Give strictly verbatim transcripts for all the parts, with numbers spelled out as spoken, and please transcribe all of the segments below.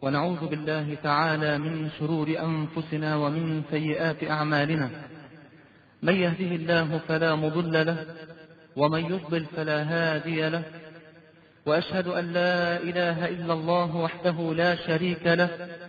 ونعوذ بالله تعالى من شرور أنفسنا ومن سيئات أعمالنا. من يهده الله فلا مضل له ومن يضلل فلا هادي له، وأشهد أن لا إله إلا الله وحده لا شريك له،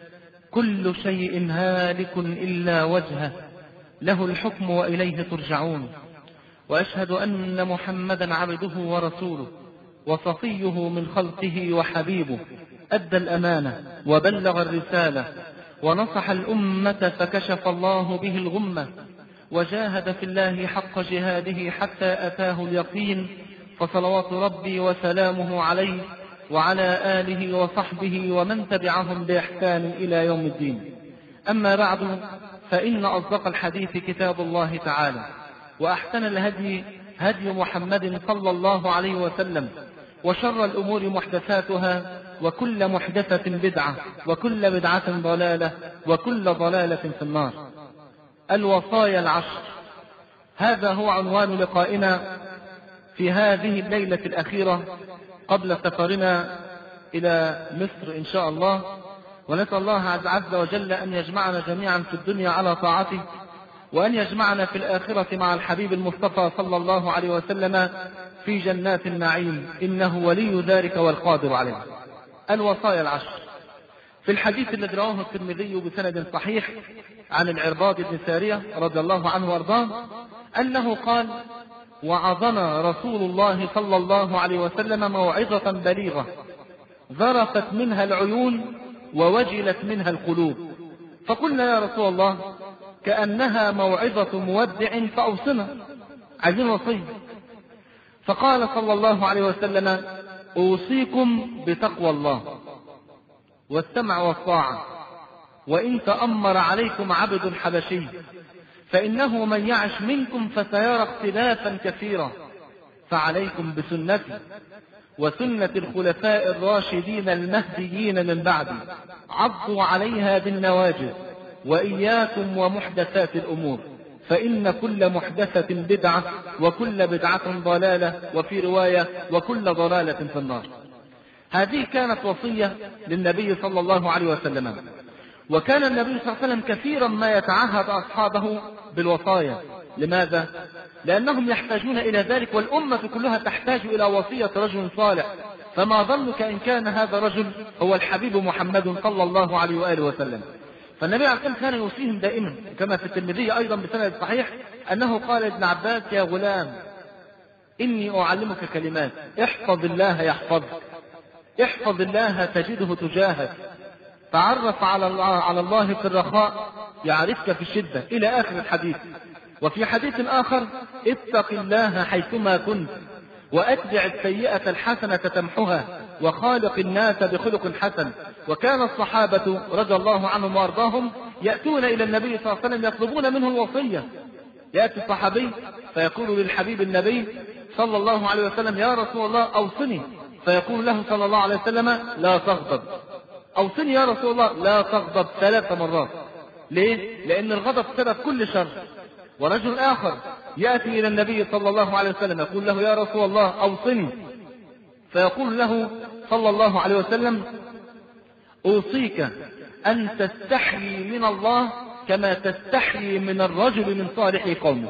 كل شيء هالك إلا وجهه، له الحكم وإليه ترجعون. وأشهد أن محمدا عبده ورسوله وصفيه من خلقه وحبيبه، أدى الأمانة وبلغ الرسالة ونصح الأمة فكشف الله به الغمة، وجاهد في الله حق جهاده حتى أتاه اليقين، فصلوات ربي وسلامه عليه وعلى آله وصحبه ومن تبعهم بإحسان إلى يوم الدين. أما بعد، فإن أصدق الحديث كتاب الله تعالى، وأحسن الهدي هدي محمد صلى الله عليه وسلم، وشر الأمور محدثاتها، وكل محدثة بدعة، وكل بدعة ضلالة، وكل ضلالة في النار. الوصايا العشر، هذا هو عنوان لقائنا في هذه الليلة الأخيرة قبل سفرنا إلى مصر إن شاء الله. ونسأل الله عز وجل أن يجمعنا جميعا في الدنيا على طاعته، وأن يجمعنا في الآخرة مع الحبيب المصطفى صلى الله عليه وسلم في جنات النعيم، إنه ولي ذلك والقادر عليه. الوصايا العشر. في الحديث الذي رواه الترمذي بسند صحيح عن العرباض بن سارية رضي الله عنه وارضاه أنه قال: وعظنا رسول الله صلى الله عليه وسلم موعظة بليغة ذرفت منها العيون ووجلت منها القلوب، فقلنا يا رسول الله كأنها موعظة مودع فأوصنا، عايزين وصية. فقال صلى الله عليه وسلم: أوصيكم بتقوى الله والسمع والطاعة، وإن تأمر عليكم عبد حبشي، فإنه من يعش منكم فسيرى اختلافا كثيرا، فعليكم بسنتي وسنة الخلفاء الراشدين المهديين من بعدي، عضوا عليها بالنواجذ، وإياكم ومحدثات الأمور، فإن كل محدثة بدعة، وكل بدعة ضلالة، وفي رواية وكل ضلالة في النار. هذه كانت وصية للنبي صلى الله عليه وسلم، وكان النبي صلى الله عليه وسلم كثيرا ما يتعهد أصحابه بالوصايا. لماذا؟ لأنهم يحتاجون إلى ذلك، والأمة كلها تحتاج إلى وصية رجل صالح، فما ظنك إن كان هذا الرجل هو الحبيب محمد صلى الله عليه وآله وسلم. فالنبي عليه الصلاة والسلام كان يوصيهم دائما، كما في الترمذي أيضا بسند صحيح أنه قال ابن عباس: يا غلام إني أعلمك كلمات، احفظ الله يحفظك، احفظ الله تجده تجاهك، تعرف على الله, على الله في الرخاء يعرفك في الشدة، إلى آخر الحديث. وفي حديث آخر: اتق الله حيثما كنت، وأتبع السيئة الحسنة تمحها، وخالق الناس بخلق حسن. وكان الصحابة رضي الله عنهم وارضاهم يأتون إلى النبي صلى الله عليه وسلم يطلبون منه الوصية. يأتي الصحابي فيقول للحبيب النبي صلى الله عليه وسلم: يا رسول الله أوصني، فيقول له صلى الله عليه وسلم: لا تغضب. أوصني يا رسول الله، لا تغضب ثلاث مرات. ليه؟ لأن الغضب سبب كل شر. ورجل آخر يأتي إلى النبي صلى الله عليه وسلم يقول له: يا رسول الله أوصني، فيقول له صلى الله عليه وسلم: أوصيك أن تستحيي من الله كما تستحيي من الرجل من صالح قومه.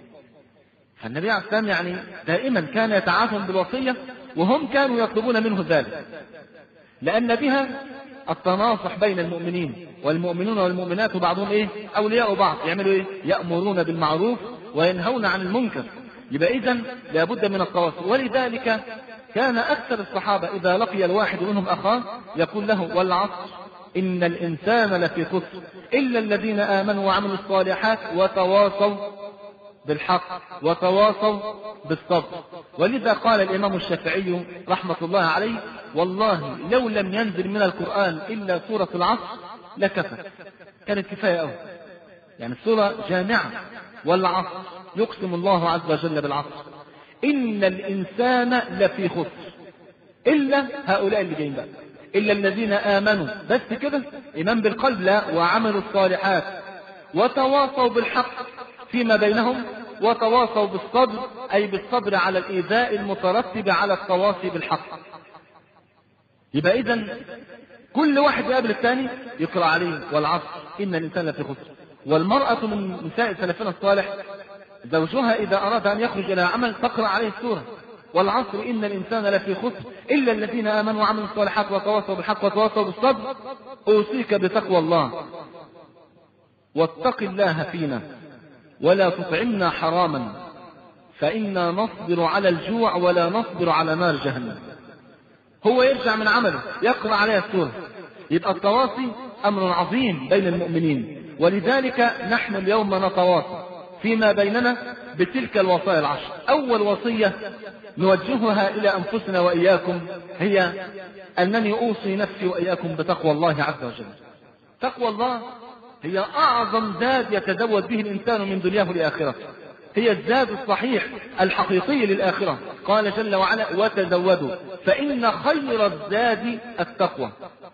فالنبي عليه السلام يعني دائما كان يتعاهدهم بالوصية، وهم كانوا يطلبون منه ذلك، لأن بها التناصح بين المؤمنين، والمؤمنون والمؤمنات بعضهم إيه؟ أولياء بعض. يعملوا إيه؟ يأمرون بالمعروف وينهون عن المنكر. يبقى إذن لابد من التواصل. ولذلك كان أكثر الصحابة إذا لقي الواحد منهم أخاه يقول له: والعصر إن الإنسان لفي خسر إلا الذين آمنوا وعملوا الصالحات وتواصوا بالحق وتواصوا بالصبر. ولذا قال الإمام الشافعي رحمة الله عليه: والله لو لم ينزل من القرآن إلا سورة العصر لكفت، كانت كفاية أوي. يعني السورة جامعة. والعصر يقسم الله عز وجل بالعصر إن الإنسان لفي خسر إلا هؤلاء اللي جايين بقى، إلا الذين آمنوا، بس كده إيمان بالقلب لا، وعملوا الصالحات وتواصوا بالحق فيما بينهم، وتواصوا بالصبر، أي بالصبر على الإيذاء المترتب على التواصي بالحق. يبقى إذن كل واحد يقابل الثاني يقرأ عليه والعصر إن الإنسان لفي خسر. والمرأة من نساء سلفنا الصالح زوجها إذا أراد أن يخرج إلى عمل تقرأ عليه السورة والعصر إن الإنسان لفي خسر إلا الذين آمنوا وعملوا الصالحات وتواصوا بالحق وتواصوا بالصبر أوصيك بتقوى الله واتق الله فينا ولا تطعمنا حراما فإنا نصبر على الجوع ولا نصبر على نار جهنم. هو يرجع من عمله يقرأ عليها السورة. يبقى التواصي أمر عظيم بين المؤمنين، ولذلك نحن اليوم نتواصى فيما بيننا بتلك الوصايا العشر. أول وصية نوجهها إلى أنفسنا وإياكم هي أنني أوصي نفسي وإياكم بتقوى الله عز وجل. تقوى الله هي أعظم زاد يتزود به الإنسان من دنياه لآخرته، هي الزاد الصحيح الحقيقي للآخرة. قال جل وعلا وتزودوا فإن خير الزاد التقوى.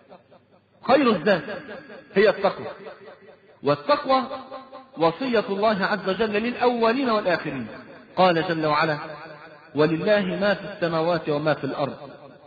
خير الزاد هي التقوى، والتقوى وصية الله عز وجل للأولين والآخرين. قال جل وعلا ولله ما في السماوات وما في الأرض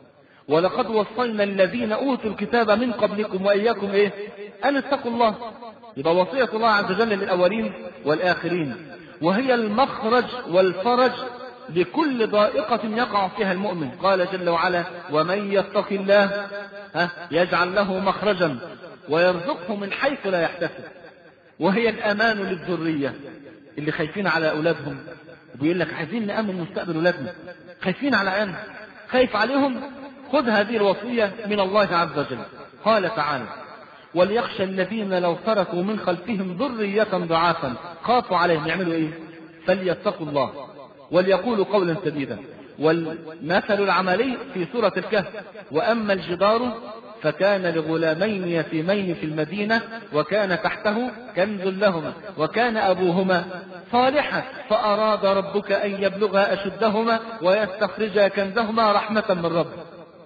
ولقد وصينا الذين أوتوا الكتاب من قبلكم وإياكم إيه أن اتقوا الله. يبقى وصية الله عز وجل للأولين والآخرين، وهي المخرج والفرج لكل ضائقة يقع فيها المؤمن. قال جل وعلا ومن يتق الله يجعل له مخرجا ويرزقه من حيث لا يحتسب. وهي الأمان للذرية اللي خايفين على أولادهم وبيقول لك عايزين نأمن مستقبل أولادنا، خايفين على عيالنا، خايف عليهم، خذ هذه الوصية من الله عز وجل. قال تعالى وليخشى الذين لو تركوا من خلفهم ذرية ضعافا خافوا عليهم يعملوا ايه فليتقوا الله وليقولوا قولا سديدا. والمثل العملي في سورة الكهف وأما الجدار فكان لغلامين يتيمين في المدينة وكان تحته كنز لهما وكان أبوهما صالحا فأراد ربك أن يبلغا أشدهما ويستخرجا كنزهما رحمة من ربه.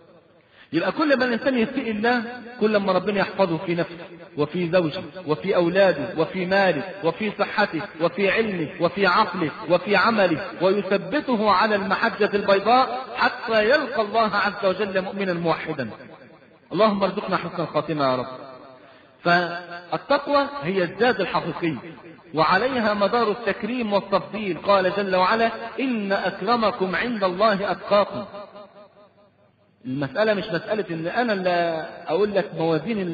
يبقى كل ما الإنسان يتقي الله كل ما ربنا يحفظه في نفسه وفي زوجه وفي أولاده وفي ماله وفي صحته وفي علمه وفي عقله وفي عمله، ويثبته على المحجة البيضاء حتى يلقى الله عز وجل مؤمنا موحدا. اللهم ارزقنا حسن الخاتمة يا رب. فالتقوى هي الزاد الحقيقي وعليها مدار التكريم والتفضيل. قال جل وعلا إن أكرمكم عند الله أتقاكم. المسألة مش مسألة ان انا اللي اقول لك موازين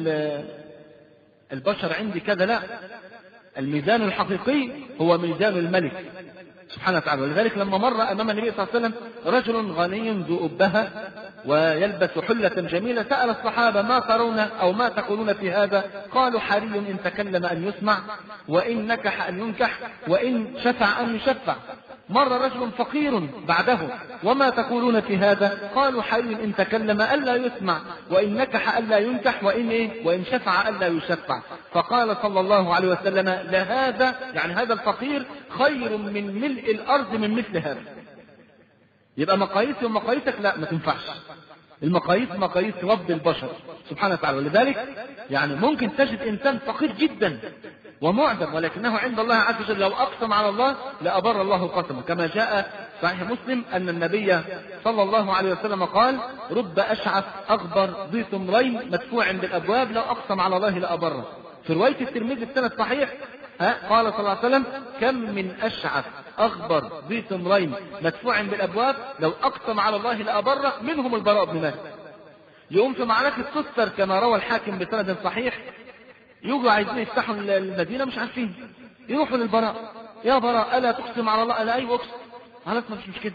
البشر عندي كذا، لا، الميزان الحقيقي هو ميزان الملك سبحانه وتعالى. ولذلك لما مر امام النبي صلى الله عليه وسلم رجل غني ذو أبهة ويلبس حلة جميلة سأل الصحابة ما ترون او ما تقولون في هذا؟ قالوا حري ان تكلم ان يسمع وان نكح ان ينكح وان شفع ان يشفع. مر رجل فقير بعده وما تقولون في هذا؟ قالوا حري ان تكلم الا يسمع وان نكح الا ينكح وان ايه وان شفع الا يشفع. فقال صلى الله عليه وسلم لهذا يعني هذا الفقير خير من ملء الارض من مثل هذا. يبقى مقاييسي ومقاييسك لا ما تنفعش. المقاييس مقاييس رب البشر سبحانه وتعالى. ولذلك يعني ممكن تجد انسان فقير جدا ومعدم ولكنه عند الله عز وجل لو اقسم على الله لابر الله قسمه، كما جاء صحيح مسلم ان النبي صلى الله عليه وسلم قال رب اشعث اغبر ذي ثمرين مدفوع بالابواب لو اقسم على الله لابره. في روايه الترمذي السند صحيح ها قال صلى الله عليه وسلم كم من اشعث اغبر ذي ثمرين مدفوع بالابواب لو اقسم على الله لابره منهم البراء بن مالك. يقوم في معركه تستر كما روى الحاكم بسند صحيح يجوا عايزين يفتحوا المدينه مش عارفين يروحوا للبراء يا براء الا تقسم على الله؟ الا ايوه اقسم. خلاص مش مش كده.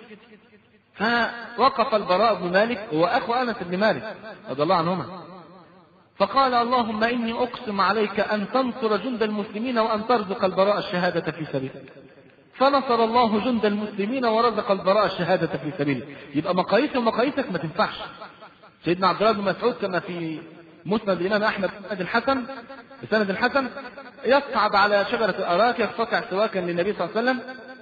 فوقف البراء بن مالك هو اخو انس بن مالك رضي الله عنهما فقال اللهم اني اقسم عليك ان تنصر جند المسلمين وان ترزق البراء الشهاده في سبيلك. فنصر الله جند المسلمين ورزق البراء الشهاده في سبيله. يبقى مقاييس ومقاييسك ما تنفعش. سيدنا عبد الله بن مسعود كما في مسند الإمام أحمد بسند الحسن بسند الحسن يصعد على شجرة الأراك يقطع سواكا للنبي صلى الله عليه وسلم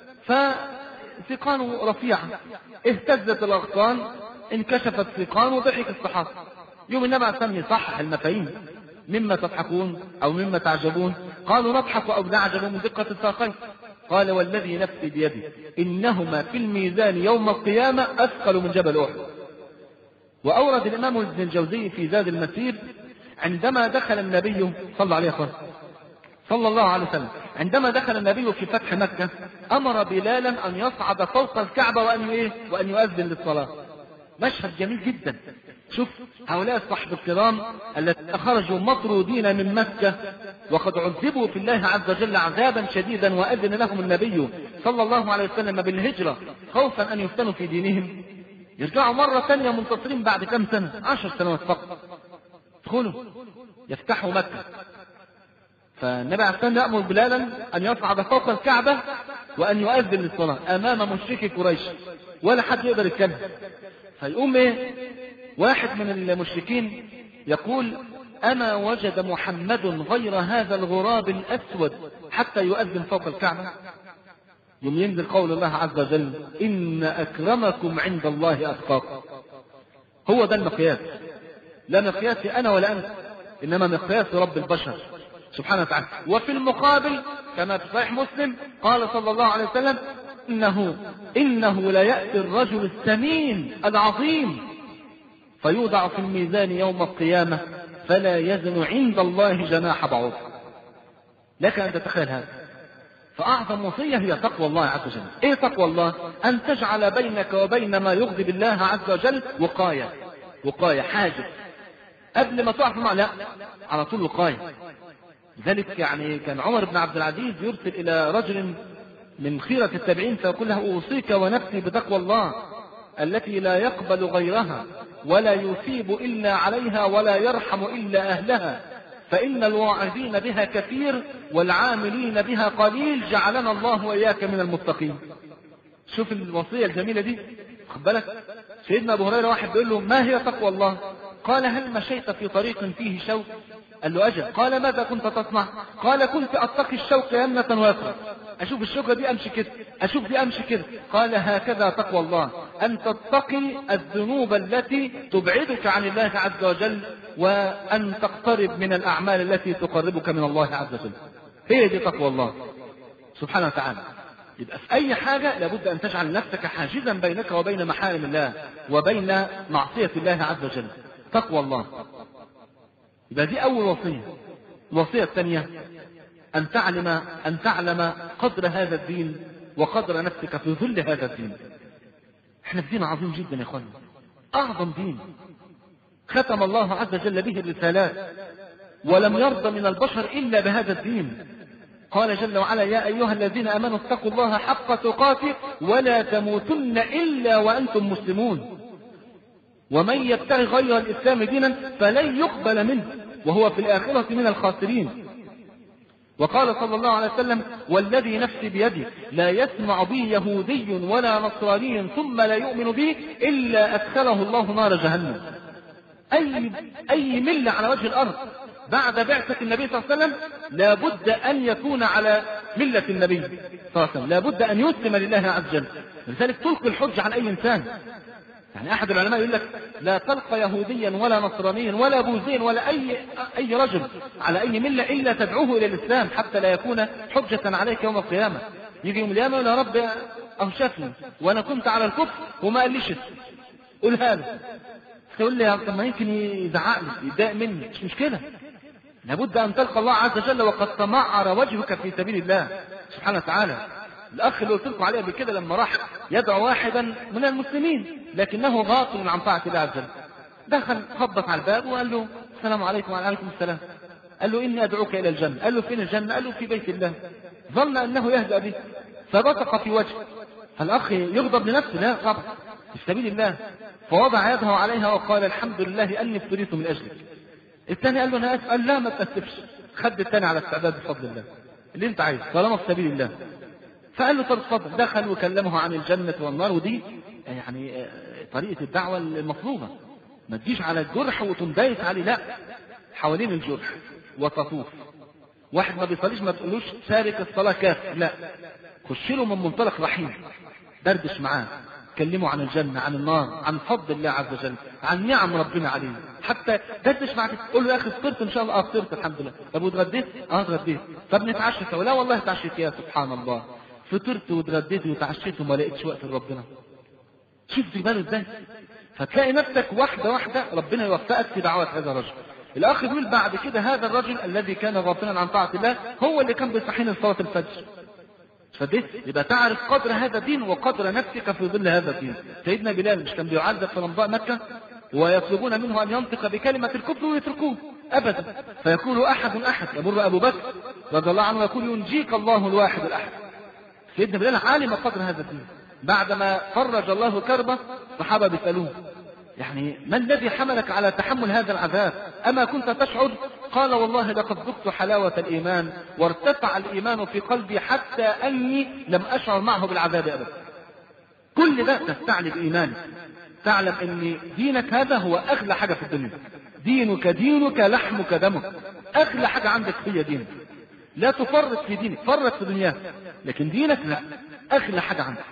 فسيقانه رفيعة اهتزت الأغصان انكشفت سيقان وضحك الصحابة. يوم النبي عليه السلام يصحح المفاهيم مما تضحكون أو مما تعجبون؟ قالوا نضحك أو نعجب من دقة الساقين. قال والذي نفسي بيده إنهما في الميزان يوم القيامة أثقل من جبل أحد. وأورد الإمام ابن الجوزي في زاد المسير عندما دخل النبي صلى عليه وسلم صلى الله عليه وسلم عندما دخل النبي في فتح مكة أمر بلالا أن يصعد فوق الكعبة وأن إيه؟ وأن يؤذن للصلاة. مشهد جميل جدا. شوف هؤلاء الصحابة الكرام الذين خرجوا مطرودين من مكة وقد عذبوا في الله عز وجل عذابا شديدا، وأذن لهم النبي صلى الله عليه وسلم بالهجرة خوفا أن يفتنوا في دينهم، يرجعوا مرة ثانية منتصرين بعد كم سنة؟ عشر سنوات فقط. ادخلوا يفتحوا مكة. فالنبي عليه الصلاة والسلام يأمر بلالا أن يصعد فوق الكعبة وأن يؤذن للصلاة أمام مشركي قريش، ولا حد يقدر يتكلم. فيقوم ايه؟ واحد من المشركين يقول: أما وجد محمد غير هذا الغراب الأسود حتى يؤذن فوق الكعبة؟ يوم ينزل قول الله عز وجل: إن أكرمكم عند الله أتقاكم. هو ده المقياس، لا مقياس أنا ولا أنت، إنما مقياس رب البشر سبحانه وتعالى. وفي المقابل كما في صحيح مسلم قال صلى الله عليه وسلم: إنه إنه لا يأتي الرجل السمين العظيم فيوضع في الميزان يوم القيامة فلا يزن عند الله جناح بعوض. لك أن تتخيل هذا. فأعظم وصية هي تقوى الله عز وجل. إيه تقوى الله؟ أن تجعل بينك وبين ما يغضب الله عز وجل وقاية، وقاية حاجز قبل ما تقع في المعصية، لا على طول وقاية. لذلك يعني كان عمر بن عبد العزيز يرسل إلى رجل من خيرة التابعين فيقول له: أوصيك ونفسي بتقوى الله التي لا يقبل غيرها ولا يثيب إلا عليها ولا يرحم إلا أهلها، فإن الواعظين بها كثير والعاملين بها قليل، جعلنا الله وإياك من المتقين. شوف الوصية الجميلة دي. خد بالك سيدنا أبو هريرة واحد بيقول له: ما هي تقوى الله؟ قال: هل مشيت في طريق فيه شوك؟ قال له: أجل. قال: ماذا كنت تصنع؟ قال: كنت أتقي الشوك يمنة ويسرا، أشوف الشوكة دي أمشي كده، أشوف دي أمشي كده. قال: هكذا تقوى الله، أن تتقي الذنوب التي تبعدك عن الله عز وجل، وأن تقترب من الأعمال التي تقربك من الله عز وجل. هي دي تقوى الله سبحانه وتعالى. يبقى في أي حاجة لابد أن تجعل نفسك حاجزا بينك وبين محارم الله وبين معصية الله عز وجل. تقوى الله. يبقى دي أول وصية. الوصية الثانية أن تعلم أن تعلم قدر هذا الدين وقدر نفسك في ظل هذا الدين. احنا في دين عظيم جدا يا اخواني، أعظم دين ختم الله عز وجل به الرسالات، ولم يرضى من البشر إلا بهذا الدين. قال جل وعلا: يا أيها الذين آمنوا اتقوا الله حق تقاته ولا تموتن إلا وأنتم مسلمون، ومن يبتغي غير الإسلام دينا فلن يقبل منه وهو في الآخرة من الخاسرين. وقال صلى الله عليه وسلم: والذي نفسي بيده لا يسمع بي يهودي ولا نصراني ثم لا يؤمن بي إلا أدخله الله نار جهنم. أي, أي ملة على وجه الأرض بعد بعثة النبي صلى الله عليه وسلم لابد أن يكون على ملة النبي صلى الله عليه وسلم، لابد أن يسلم لله عز وجل. لذلك تلقي الحج عن أي إنسان. يعني أحد العلماء يقول لك: لا تلقى يهوديا ولا نصرانيا ولا بوذيا ولا أي أي رجل على أي ملة إلا تدعوه إلى الإسلام حتى لا يكون حجة عليك يوم القيامة. يجي يوم القيامة يقول: يا رب أوشفني وأنا كنت على الكفر وما قاليش قولها له. تقول لي: طب ما يمكن يزعق لي يتضايق مني، مش مشكلة. لابد أن تلقى الله عز وجل وقد تمعر وجهك في سبيل الله سبحانه وتعالى. الأخ اللي قلت لكم عليه قبل كده لما راح يدعو واحدا من المسلمين لكنه غافل عن طاعة الله عز وجل، دخل خبط على الباب وقال له: السلام عليكم. وعليكم السلام. قال له: إني أدعوك إلى الجنة. قال له: فين الجنة؟ قال له: في بيت الله. ظن أنه يهدأ به فبصق في وجهه. فالأخ يغضب لنفسه: لا طبعا في سبيل الله. فوضع يده عليها وقال: الحمد لله أني ابتليت من أجلك. الثاني قال له: أنا آسف. قال: لا ما تأسفش، خد الثاني على استعداد بفضل الله اللي أنت عايز طالما في سبيل الله. فقال له: طب اتفضل. دخل وكلمه عن الجنة والنار. ودي يعني طريقة الدعوة المطلوبة، ما تجيش على الجرح وتندايس عليه، لا، حوالين الجرح وتطوف. واحد ما بيصليش ما تقولوش تارك الصلاة كافر، لا، خش له من منطلق رحيم، دردش معاه، كلمه عن الجنة عن النار عن فضل الله عز وجل عن نعم ربنا عليه، حتى دردش معك. قول له: يا أخي فطرت إن شاء الله؟ اه فطرت الحمد لله. طب واتغديت؟ اه اتغديت. طب نتعشى سوا؟ لا والله اتعشيت. يا سبحان الله، فطرت واتغديت وتعشيت وما لقيتش وقت لربنا. شوف في باله ازاي. فتلاقي نفسك واحدة واحدة ربنا يوفقك في دعوة هذا الرجل. الأخ بيقول بعد كده هذا الرجل الذي كان غافلا عن طاعة الله هو اللي كان بيصحينا لصلاة الفجر. فده يبقى تعرف قدر هذا الدين وقدر نفسك في ظل هذا الدين. سيدنا بلال مش كان بيعذب في رمضاء مكة ويطلبون منه أن ينطق بكلمة الكفر ويتركوه أبدا، فيقول أحد أحد، يمر أبو بكر رضي الله عنه ويقول ينجيك الله الواحد الأحد. سيدنا بلال عالم قدر هذا الدين. بعدما فرج الله كربه الصحابة بيسألوه يعني ما الذي حملك على تحمل هذا العذاب؟ أما كنت تشعر؟ قال والله لقد ذقت حلاوة الإيمان وارتفع الإيمان في قلبي حتى أني لم أشعر معه بالعذاب أبدا. كل ده تستعلي بإيمانك، تعلم أن دينك هذا هو أغلى حاجة في الدنيا. دينك دينك لحمك دمك، أغلى حاجة عندك هي دينك. لا تفرط في دينك، فرط في دنياك، لكن دينك لا، أغلى حاجة عندك.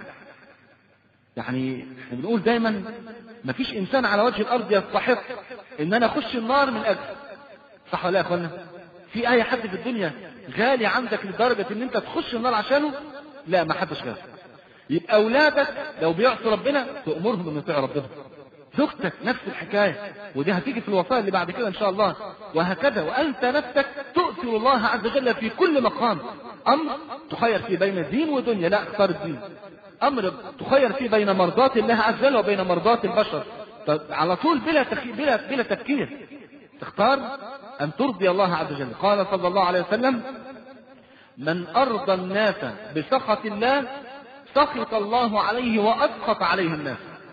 يعني احنا بنقول دايما ما فيش إنسان على وجه الأرض يستحق إن أنا أخش النار من أجل، صح ولا يا أخوانا؟ في أي حد في الدنيا غالي عندك لدرجة إن أنت تخش النار عشانه؟ لا، ما حدش غالي. يبقى أولادك لو بيعصوا ربنا تأمرهم أن يطيعوا ربنا. زوجتك نفس الحكاية، ودي هتيجي في الوصايا اللي بعد كده إن شاء الله. وهكذا وأنت نفسك تؤثر الله عز وجل في كل مقام. أمر تخير فيه بين الدين والدنيا، لا اختار الدين. أمر تخير فيه بين مرضات الله عز وجل وبين مرضات البشر، على طول بلا تخي... بلا بلا تفكير تختار أن ترضي الله عز وجل. قال صلى الله عليه وسلم من أرضى الناس بسخط الله سخط الله عليه وأسخط عليه الناس،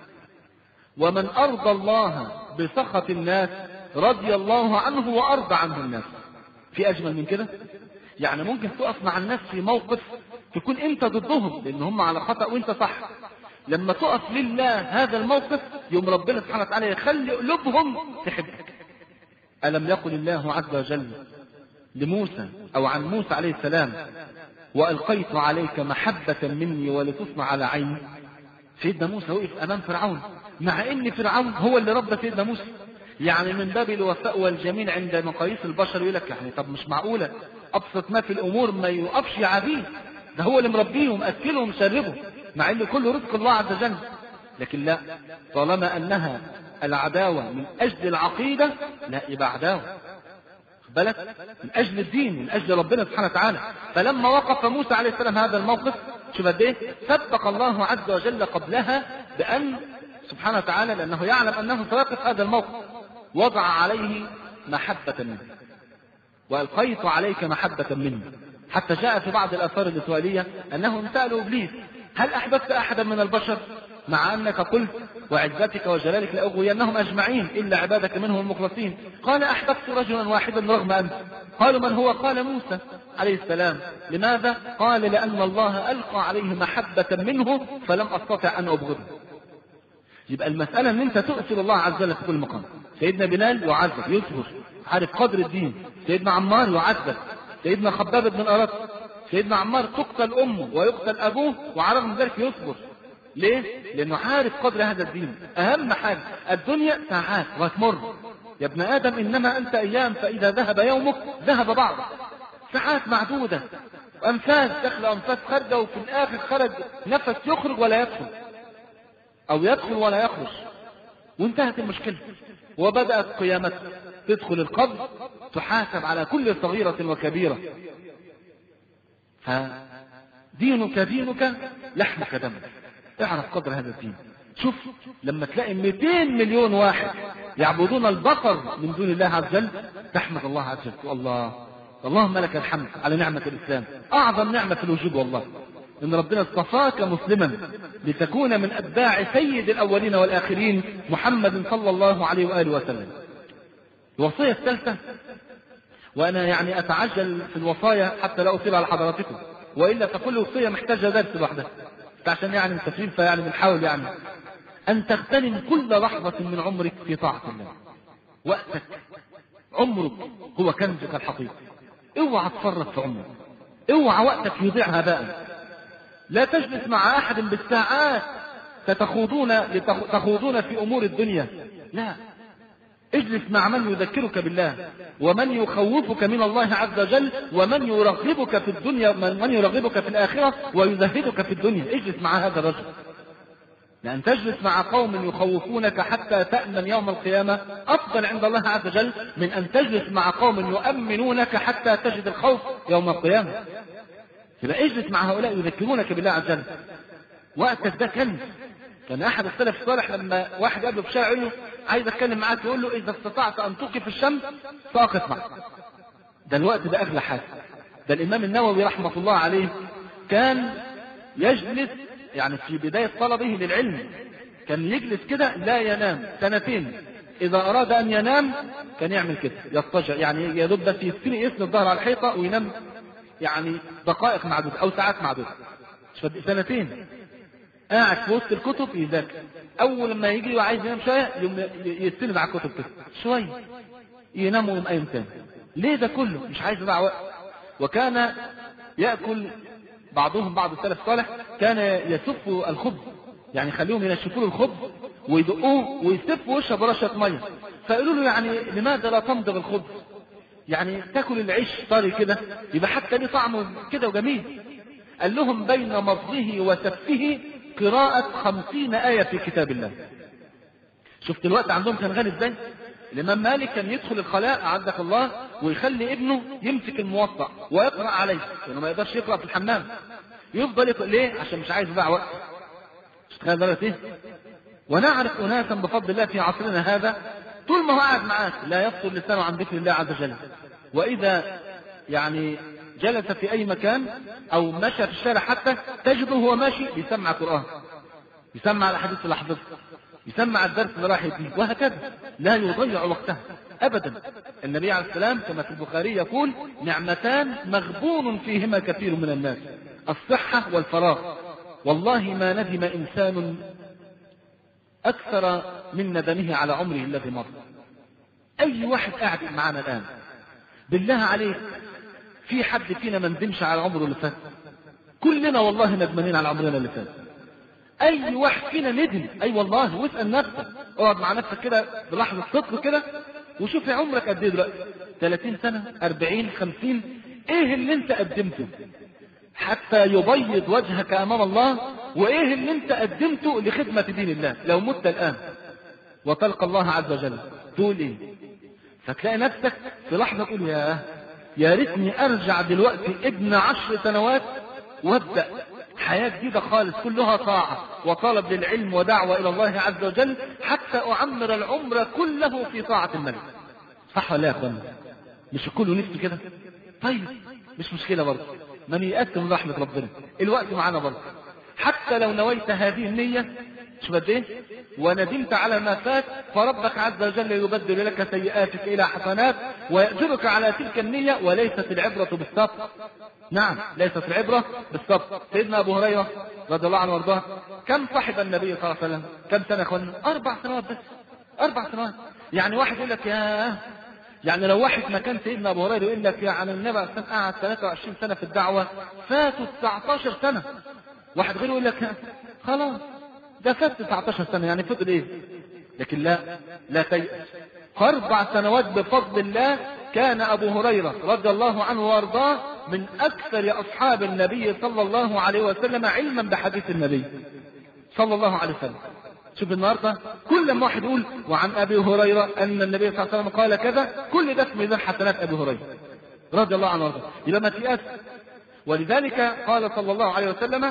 ومن أرضى الله بسخط الناس رضي الله عنه وأرضى عنه الناس. في أجمل من كده؟ يعني ممكن تقف مع الناس في موقف تكون انت ضدهم لان هم على خطأ وانت صح، لما تقف لله هذا الموقف يوم ربنا سبحانه وتعالى يخلي قلوبهم تحبك. ألم يقل الله عز وجل لموسى أو عن موسى عليه السلام وألقيت عليك محبة مني ولتصنع على عيني؟ سيدنا موسى وقف أمام فرعون، مع ان فرعون هو اللي ربى سيدنا موسى. يعني من باب الوفاء والجميل عند مقاييس البشر يقول لك يعني طب مش معقولة أبسط ما في الأمور ما يوقفش عبيد، ده هو اللي مربيه ومأكله ومشربه، مع ان كله رزق الله عز وجل. لكن لا، طالما أنها العداوة من أجل العقيدة لا يبقى عداوة، بالك من أجل الدين من أجل ربنا سبحانه وتعالى. فلما وقف موسى عليه السلام هذا الموقف شوف قد ايه سبق الله عز وجل قبلها بأن سبحانه وتعالى لأنه يعلم أنه سيقف هذا الموقف وضع عليه محبة منه وألقيت عليك محبة مني. حتى جاء في بعض الآثار الإسرائيلية أنهم سألوا إبليس هل أحببت أحدا من البشر مع أنك قلت وعزتك وجلالك لأغوينهم أجمعين إلا عبادك منهم المخلصين؟ قال أحببت رجلا واحدا رغم أنت. قالوا من هو؟ قال موسى عليه السلام. لماذا؟ قال لأن الله ألقى عليه محبة منه فلم أستطع أن أبغضه. يبقى المسألة أن أنت تؤثر الله عز وجل في كل مقام. سيدنا بلال يعذب يصبر عارف قدر الدين، سيدنا عمار يعذب، سيدنا خباب بن الأرط، سيدنا عمار تقتل أمه ويقتل أبوه وعلى رغم ذلك يصبر. ليه؟ لأنه عارف قدر هذا الدين. أهم حاجة الدنيا ساعات وتمر يا ابن آدم، إنما أنت أيام فإذا ذهب يومك ذهب بعضك. ساعات معدودة، أنفاس دخل أنفاس خارجة، وفي الآخر خرج نفس يخرج ولا يدخل أو يدخل ولا يخرج وانتهت المشكلة وبدأت قيامتك. تدخل القبر تحاسب على كل صغيرة وكبيرة. فدينك دينك لحمك دمك، اعرف قدر هذا الدين. شوف لما تلاقي مئتين مليون واحد يعبدون البقر من دون الله عز وجل تحمد الله عز وجل. الله اللهم لك الحمد على نعمة الإسلام، أعظم نعمة في الوجود والله، إن ربنا اصطفاك مسلما لتكون من أتباع سيد الأولين والآخرين محمد صلى الله عليه وآله وسلم. الوصية الثالثة، وأنا يعني أتعجل في الوصايا حتى لا أطيل على حضراتكم، وإلا فكل وصية محتاجة درس لوحدها، عشان يعني التفريم فيعني بنحاول يعني أن تغتنم كل لحظة من عمرك في طاعة الله. وقتك عمرك هو كنزك الحقيقي، اوعى تفرط في عمرك، اوعى وقتك يضيع هباء. لا تجلس مع أحد بالساعات تتخوضون تخوضون في أمور الدنيا، لا، اجلس مع من يذكرك بالله ومن يخوفك من الله عز وجل ومن يرغبك في الدنيا من يرغبك في الآخرة ويزهدك في الدنيا. اجلس مع هذا الرجل، لأن تجلس مع قوم يخوفونك حتى تأمن يوم القيامة أفضل عند الله عز وجل من أن تجلس مع قوم يؤمنونك حتى تجد الخوف يوم القيامة. يبقى اجلس مع هؤلاء يذكرونك بالله عز وجل. وقتك ده كنز. كان أحد السلف الصالح لما واحد قابله في الشارع يقول له عايز أتكلم معاك، يقول له إذا استطعت أن توقف الشمس فأقف معك. ده الوقت ده أغلى حاجة. ده الإمام النووي رحمة الله عليه كان يجلس يعني في بداية طلبه للعلم كان يجلس كده لا ينام سنتين. إذا أراد أن ينام كان يعمل كده يضطجع، يعني يدب بس يستني يسند الظهر على الحيطة وينام يعني دقائق معدودة أو ساعات معدودة. سنتين قاعد في وسط الكتب يذاكر. أول لما يجي وعايز ينام شوية يستند على الكتب كده شوية ينام ويقوم قايم تاني. ليه ده كله؟ مش عايز يضيع وقت. وكان يأكل بعضهم بعض السلف الصالح كان يسف الخبز، يعني خليهم ينشفوا له الخبز ويدقوه ويسفوا وشه برشة ميه. فقالوا له يعني لماذا لا تمضغ الخبز؟ يعني تاكل العيش طري كده يبقى حتى ليه طعمه كده وجميل. قال لهم بين مضغه وسفه قراءة خمسين آية في كتاب الله. شفت الوقت عندهم كان غني ازاي؟ الإمام مالك كان يدخل الخلاء أعزك الله ويخلي ابنه يمسك الموطأ ويقرأ عليه لأنه ما يقدرش يقرأ في الحمام. يفضل يقرأ ليه؟ عشان مش عايز يضيع وقت. مش تخيل درجة ايه؟ ونعرف أناسا بفضل الله في عصرنا هذا طول ما هو قاعد معاك لا يفصل لسانه عن ذكر الله عز وجل. وإذا يعني جلس في أي مكان أو مشى في الشارع حتى تجده هو ماشي بيسمع قرآن، يسمع الحديث اللي حفظه، يسمع الدرس اللي راح يديه، وهكذا لا يضيع وقته أبدا. النبي عليه السلام كما في البخاري يقول نعمتان مغبون فيهما كثير من الناس الصحة والفراغ والله ما ندم إنسان أكثر من ندمه على عمره الذي مر. أي واحد قاعد معنا الآن بالله عليك في حد فينا ما ندمش على عمره اللي فات؟ كلنا والله ندمانين على عمرنا اللي فات. أي واحد فينا ندم أي أيوة والله. واسأل نفسك، اقعد مع نفسك كده بلحظة صدق كده وشوف عمرك قد ايه دلوقتي، ثلاثين سنة أربعين خمسين، ايه اللي انت قدمته حتى يبيض وجهك أمام الله، وايه اللي انت قدمته لخدمة دين الله؟ لو مت الآن وتلقى الله عز وجل تقول ايه؟ فتلاقي نفسك في لحظة تقول يا يا ريتني ارجع دلوقتي ابن عشر سنوات وابدأ حياة جديدة خالص كلها طاعة وطلب للعلم ودعوة إلى الله عز وجل حتى أعمر العمر كله في طاعة الملك. صح ولا يا أخوانا؟ مش كله نفسه كده؟ طيب مش مشكلة برضه، من يأتي من رحمة ربنا الوقت معنا برضه. حتى لو نويت هذه النية شو بد ايه وندمت على ما فات فربك عز وجل يبدل لك سيئاتك إلى حسنات ويأجرك على تلك النية. وليست العبرة بالسبق، نعم ليست العبرة بالسبق. سيدنا أبو هريرة رضي الله عنه وارضاه كم صاحب النبي صلى الله عليه وسلم؟ كم سنة يا اخوانا؟ أربع سنوات بس. أربع سنوات. يعني واحد يقول لك يا يعني لو واحد مكان سيدنا أبو هريرة يقول لك يعني النبي قعد ثلاثة وعشرين سنة في الدعوة فاتوا تسعة عشر سنة. واحد غيره يقول لك خلاص ده فات تسعة عشر سنة يعني فضل ايه؟ لكن لا لا تيأس. أربع سنوات بفضل الله كان أبو هريرة رضي الله عنه وارضاه من أكثر أصحاب النبي صلى الله عليه وسلم علما بحديث النبي صلى الله عليه وسلم. شوف النهارده كل ما واحد يقول وعن أبي هريرة أن النبي صلى الله عليه وسلم قال كذا كل ده في ميزان حسنات أبي هريرة رضي الله عنه وارضاه. يبقى ما تيأس. ولذلك قال صلى الله عليه وسلم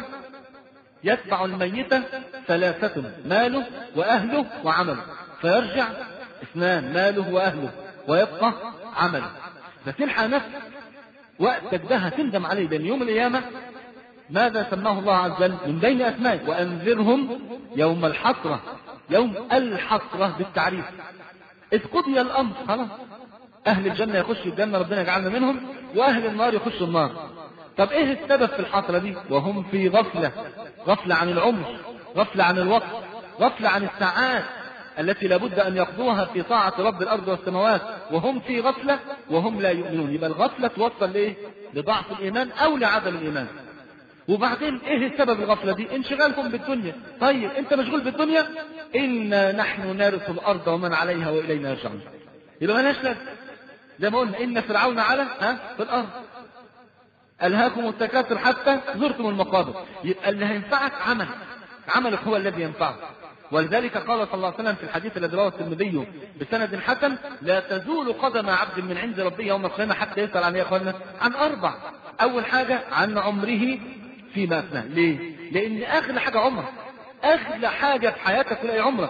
يتبع الميت ثلاثة ماله وأهله وعمله فيرجع اثنان ماله وأهله ويبقى عمله. فتلحق نفسك وقتك ده هتندم عليه لأن يوم القيامة ماذا سماه الله عز وجل من بين أسمائه وأنذرهم يوم الحسرة. يوم الحسرة بالتعريف إذ قضي الأمر خلاص أهل الجنة يخشوا الجنة ربنا يجعلنا منهم وأهل النار يخشوا النار. طب ايه السبب في الحسرة دي؟ وهم في غفلة، غفلة عن العمر، غفلة عن الوقت، غفلة عن الساعات التي لابد ان يقضوها في طاعة رب الارض والسماوات وهم في غفلة وهم لا يؤمنون. يبقى الغفلة توصل لايه؟ لضعف الايمان او لعدم الايمان. وبعدين ايه السبب الغفلة دي؟ انشغالهم بالدنيا. طيب انت مشغول بالدنيا؟ إنا نحن نرث الارض ومن عليها والينا يرجعون. يبقى مالهاش لازمة. زي ما قلنا ان فرعون على ها في الارض ألهاكم التكاثر حتى زرتم المقابر. يبقى اللي هينفعك عمل عملك هو الذي ينفعه. ولذلك قال صلى الله عليه وسلم في الحديث الذي رواه الترمذي بسند حسن: لا تزول قدم عبد من عند ربه يوم القيامة حتى يسأل عن ايه يا اخوانا؟ عن اربع. اول حاجة عن عمره فيما افناه. ليه؟ لان اغلى حاجة عمرك، اغلى حاجة في حياتك تلاقي عمرك.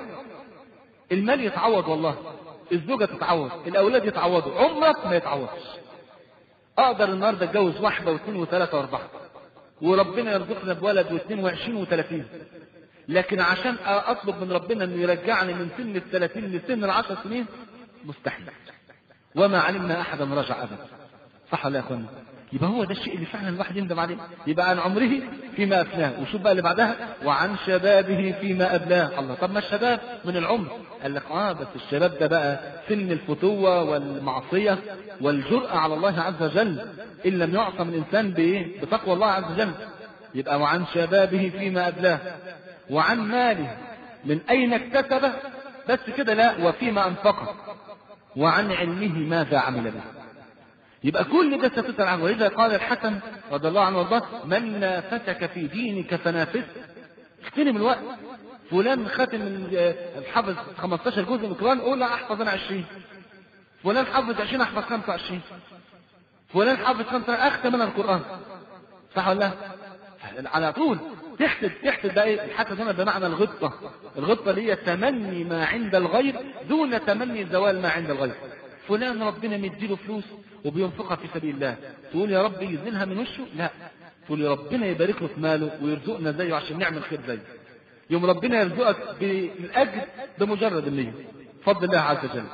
المال يتعوض والله، الزوجة تتعوض، الاولاد يتعوضوا، عمرك ما يتعوضش. اقدر النهارده اتجوز واحدة واثنين وثلاثة واربعة وربنا يرزقنا بولد واثنين وعشرين وثلاثين، لكن عشان اطلب من ربنا انه يرجعني من سن الثلاثين لسن العشر سنين مستحيل. وما علمنا احدا رجع ابدا. صح ولا يا اخوانا؟ يبقى هو ده الشيء اللي فعلا الواحد يندم عليه. يبقى عن عمره فيما افناه. وشوف بقى اللي بعدها: وعن شبابه فيما ابلاه. الله، طب ما الشباب من العمر. قال لك اه بس الشباب ده بقى سن الفتوة والمعصية والجرأة على الله عز وجل، ان لم يعصم الانسان بايه؟ بتقوى الله عز وجل. يبقى وعن شبابه فيما ابلاه، وعن ماله من اين اكتسبه، بس كده لا، وفيما انفقه، وعن علمه ماذا عمل به. يبقى كل ده ستسأل عنه. وإذا قال الحسن رضي الله عنه وارضاه: من نافتك في دينك فنافسه. اغتنم الوقت. فلان ختم الحفظ خمستاشر جزء من القرآن، قول لا احفظ انا عشرين. فلان حفظ عشرين، احفظ خمسة وعشرين. فلان حفظ خمسة، اختم انا القرآن. صح ولا لا؟ على طول تحسد تحسد بقى ايه؟ الحسد هنا بمعنى الغبطة. الغبطة اللي هي تمني ما عند الغير دون تمني زوال ما عند الغير. فلان ربنا مديله فلوس وبينفقها في سبيل الله، تقول يا رب يزنها من وشه؟ لا، تقول يا ربنا يبارك له في ماله ويرزقنا زيه عشان نعمل خير زيه. يوم ربنا يرزقك بالاجر بمجرد النية، فضل الله عز وجل.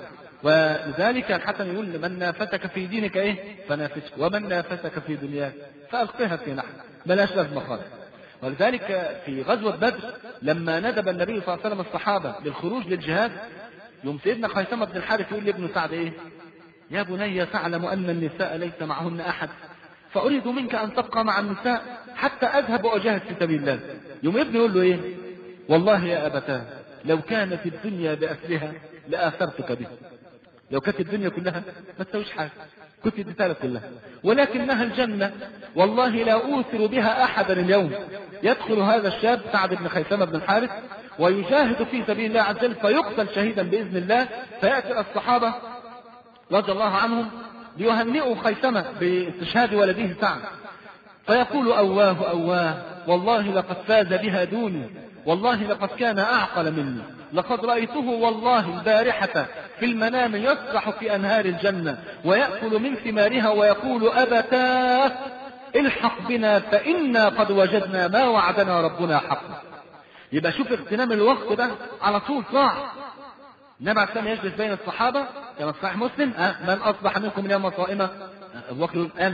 ولذلك الحسن يقول: من نافتك في دينك ايه فنافسه، ومن نافتك في دنياك فالقها في نحر، بلاش لازمه خالص. ولذلك في غزوة بدر لما ندب النبي صلى الله عليه وسلم الصحابة للخروج للجهاد، يوم سيدنا خيثمة بن الحارث يقول لابن سعد ايه: يا بني تعلم ان النساء ليس معهن احد، فاريد منك ان تبقى مع النساء حتى اذهب واجاهد في سبيل الله. يوم ابني يقول له ايه: والله يا ابتاه لو كانت الدنيا باسرها لاثرتك به. لو كانت الدنيا كلها ما تسويش حاجه كنت اديتها لك كلها، ولكنها الجنه والله لا اوثر بها احدا اليوم. يدخل هذا الشاب سعد بن خيثمة بن الحارث ويجاهد في سبيل الله عز وجل فيقتل شهيدا باذن الله. فياتي الصحابه رضي الله عنهم ليهنئوا خيثمة باستشهاد ولده سعد، فيقول: أواه أواه والله لقد فاز بها دوني، والله لقد كان أعقل مني، لقد رأيته والله البارحة في المنام يسرح في أنهار الجنة ويأكل من ثمارها ويقول: أبتاه الحق بنا فإنا قد وجدنا ما وعدنا ربنا حقا. يبقى شوف اغتنام الوقت ده على طول صاع. النبي عليه الصلاة والسلام يجلس بين الصحابة كما في صحيح مسلم: أه من أصبح منكم اليوم صائما؟ أبو بكر: أنا.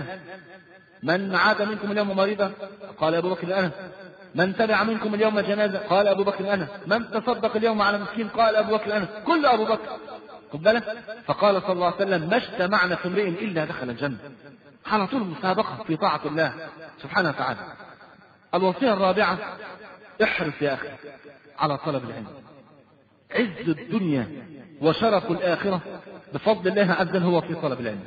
من عاد منكم اليوم مريضا؟ قال أبو بكر: أنا. من تبع منكم اليوم جنازة؟ قال أبو بكر: أنا. من تصدق اليوم على مسكين؟ قال أبو بكر: أنا. كل أبو بكر. خد بالك. فقال صلى الله عليه وسلم: ما اجتمعنا في امرئ إلا دخل الجنة. على طول مسابقة في طاعة الله سبحانه وتعالى. الوصية الرابعة: احرص يا أخي على طلب العلم. عز الدنيا وشرف الآخرة بفضل الله عز وجل هو في طلب العلم.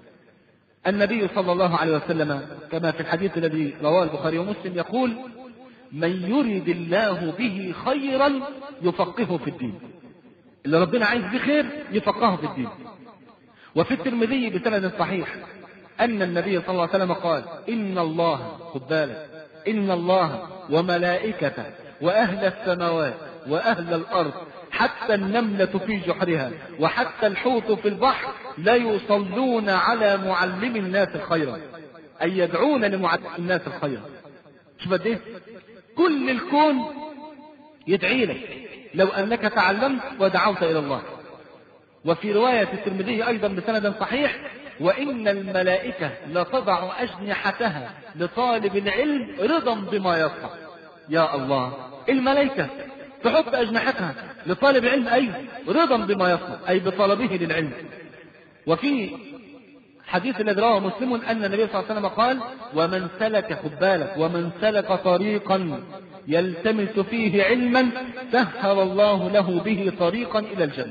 النبي صلى الله عليه وسلم كما في الحديث الذي رواه البخاري ومسلم يقول: من يريد الله به خيرا يفقهه في الدين. اللي ربنا عايز به خير يفقهه في الدين. وفي الترمذي بسند صحيح أن النبي صلى الله عليه وسلم قال: إن الله، خد بالك، إن الله وملائكته وأهل السماوات وأهل الأرض حتى النملة في جحرها وحتى الحوت في البحر لا يصلون على معلم الناس الخير، أي يدعون لمعلم الناس الخير. شوف قد ايه كل الكون يدعي لك لو أنك تعلمت ودعوت إلى الله. وفي رواية الترمذي أيضا بسند صحيح: وإن الملائكة لتضع أجنحتها لطالب العلم رضا بما يصنع. يا الله، الملائكة تحط أجنحتها لطالب علم أي رضا بما يصنع، أي بطلبه للعلم. وفي حديث الذي رواه مسلم أن النبي صلى الله عليه وسلم قال: ومن سلك، خد بالك، ومن سلك طريقا يلتمس فيه علما سهل الله له به طريقا إلى الجنة.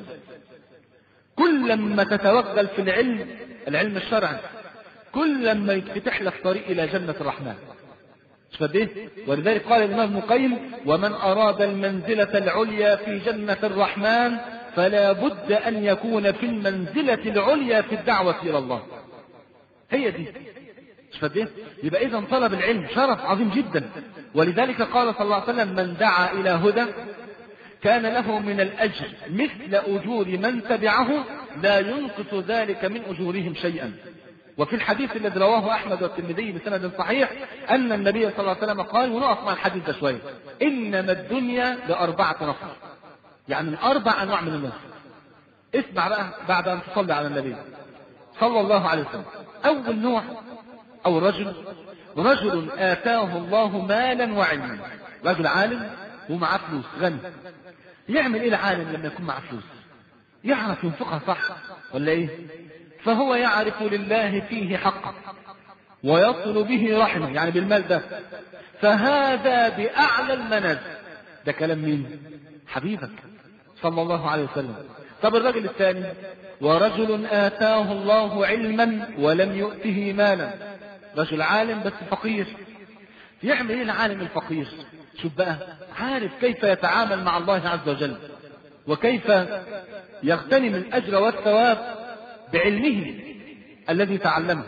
كل ما تتوغل في العلم، العلم الشرعي، كل ما يتفتح لك طريق إلى جنة الرحمن مش فاهم؟ ولذلك قال الإمام ابن القيم: ومن أراد المنزلة العليا في جنة الرحمن فلا بد أن يكون في المنزلة العليا في الدعوة إلى الله. هي دي. مش فاهم؟ يبقى إذا طلب العلم شرف عظيم جدا. ولذلك قال صلى الله عليه وسلم: من دعا إلى هدى كان له من الأجر مثل أجور من تبعه لا ينقص ذلك من أجورهم شيئا. وفي الحديث الذي رواه أحمد والترمذي بسند صحيح أن النبي صلى الله عليه وسلم قال، ونقف مع الحديث ده شوية: إنما الدنيا لأربعة نفر، يعني من أربع أنواع من الناس. اسمع بقى بعد أن تصلي على النبي صلى الله عليه وسلم. أول نوع أو رجل رجل آتاه الله مالا وعلما، رجل عالم ومعاه فلوس، غني. يعمل إيه العالم لما يكون معاه فلوس؟ يعرف ينفقها صح ولا إيه؟ فهو يعرف لله فيه حقه ويصل به رحمه، يعني بالمال ده، فهذا بأعلى المنازل. ده كلام مين؟ حبيبك صلى الله عليه وسلم. طب الرجل الثاني: ورجل آتاه الله علما ولم يؤته مالا، رجل عالم بس فقير. يعمل ايه العالم الفقير؟ شوف بقى، عارف كيف يتعامل مع الله عز وجل وكيف يغتنم الأجر والثواب بعلمه الذي تعلمه،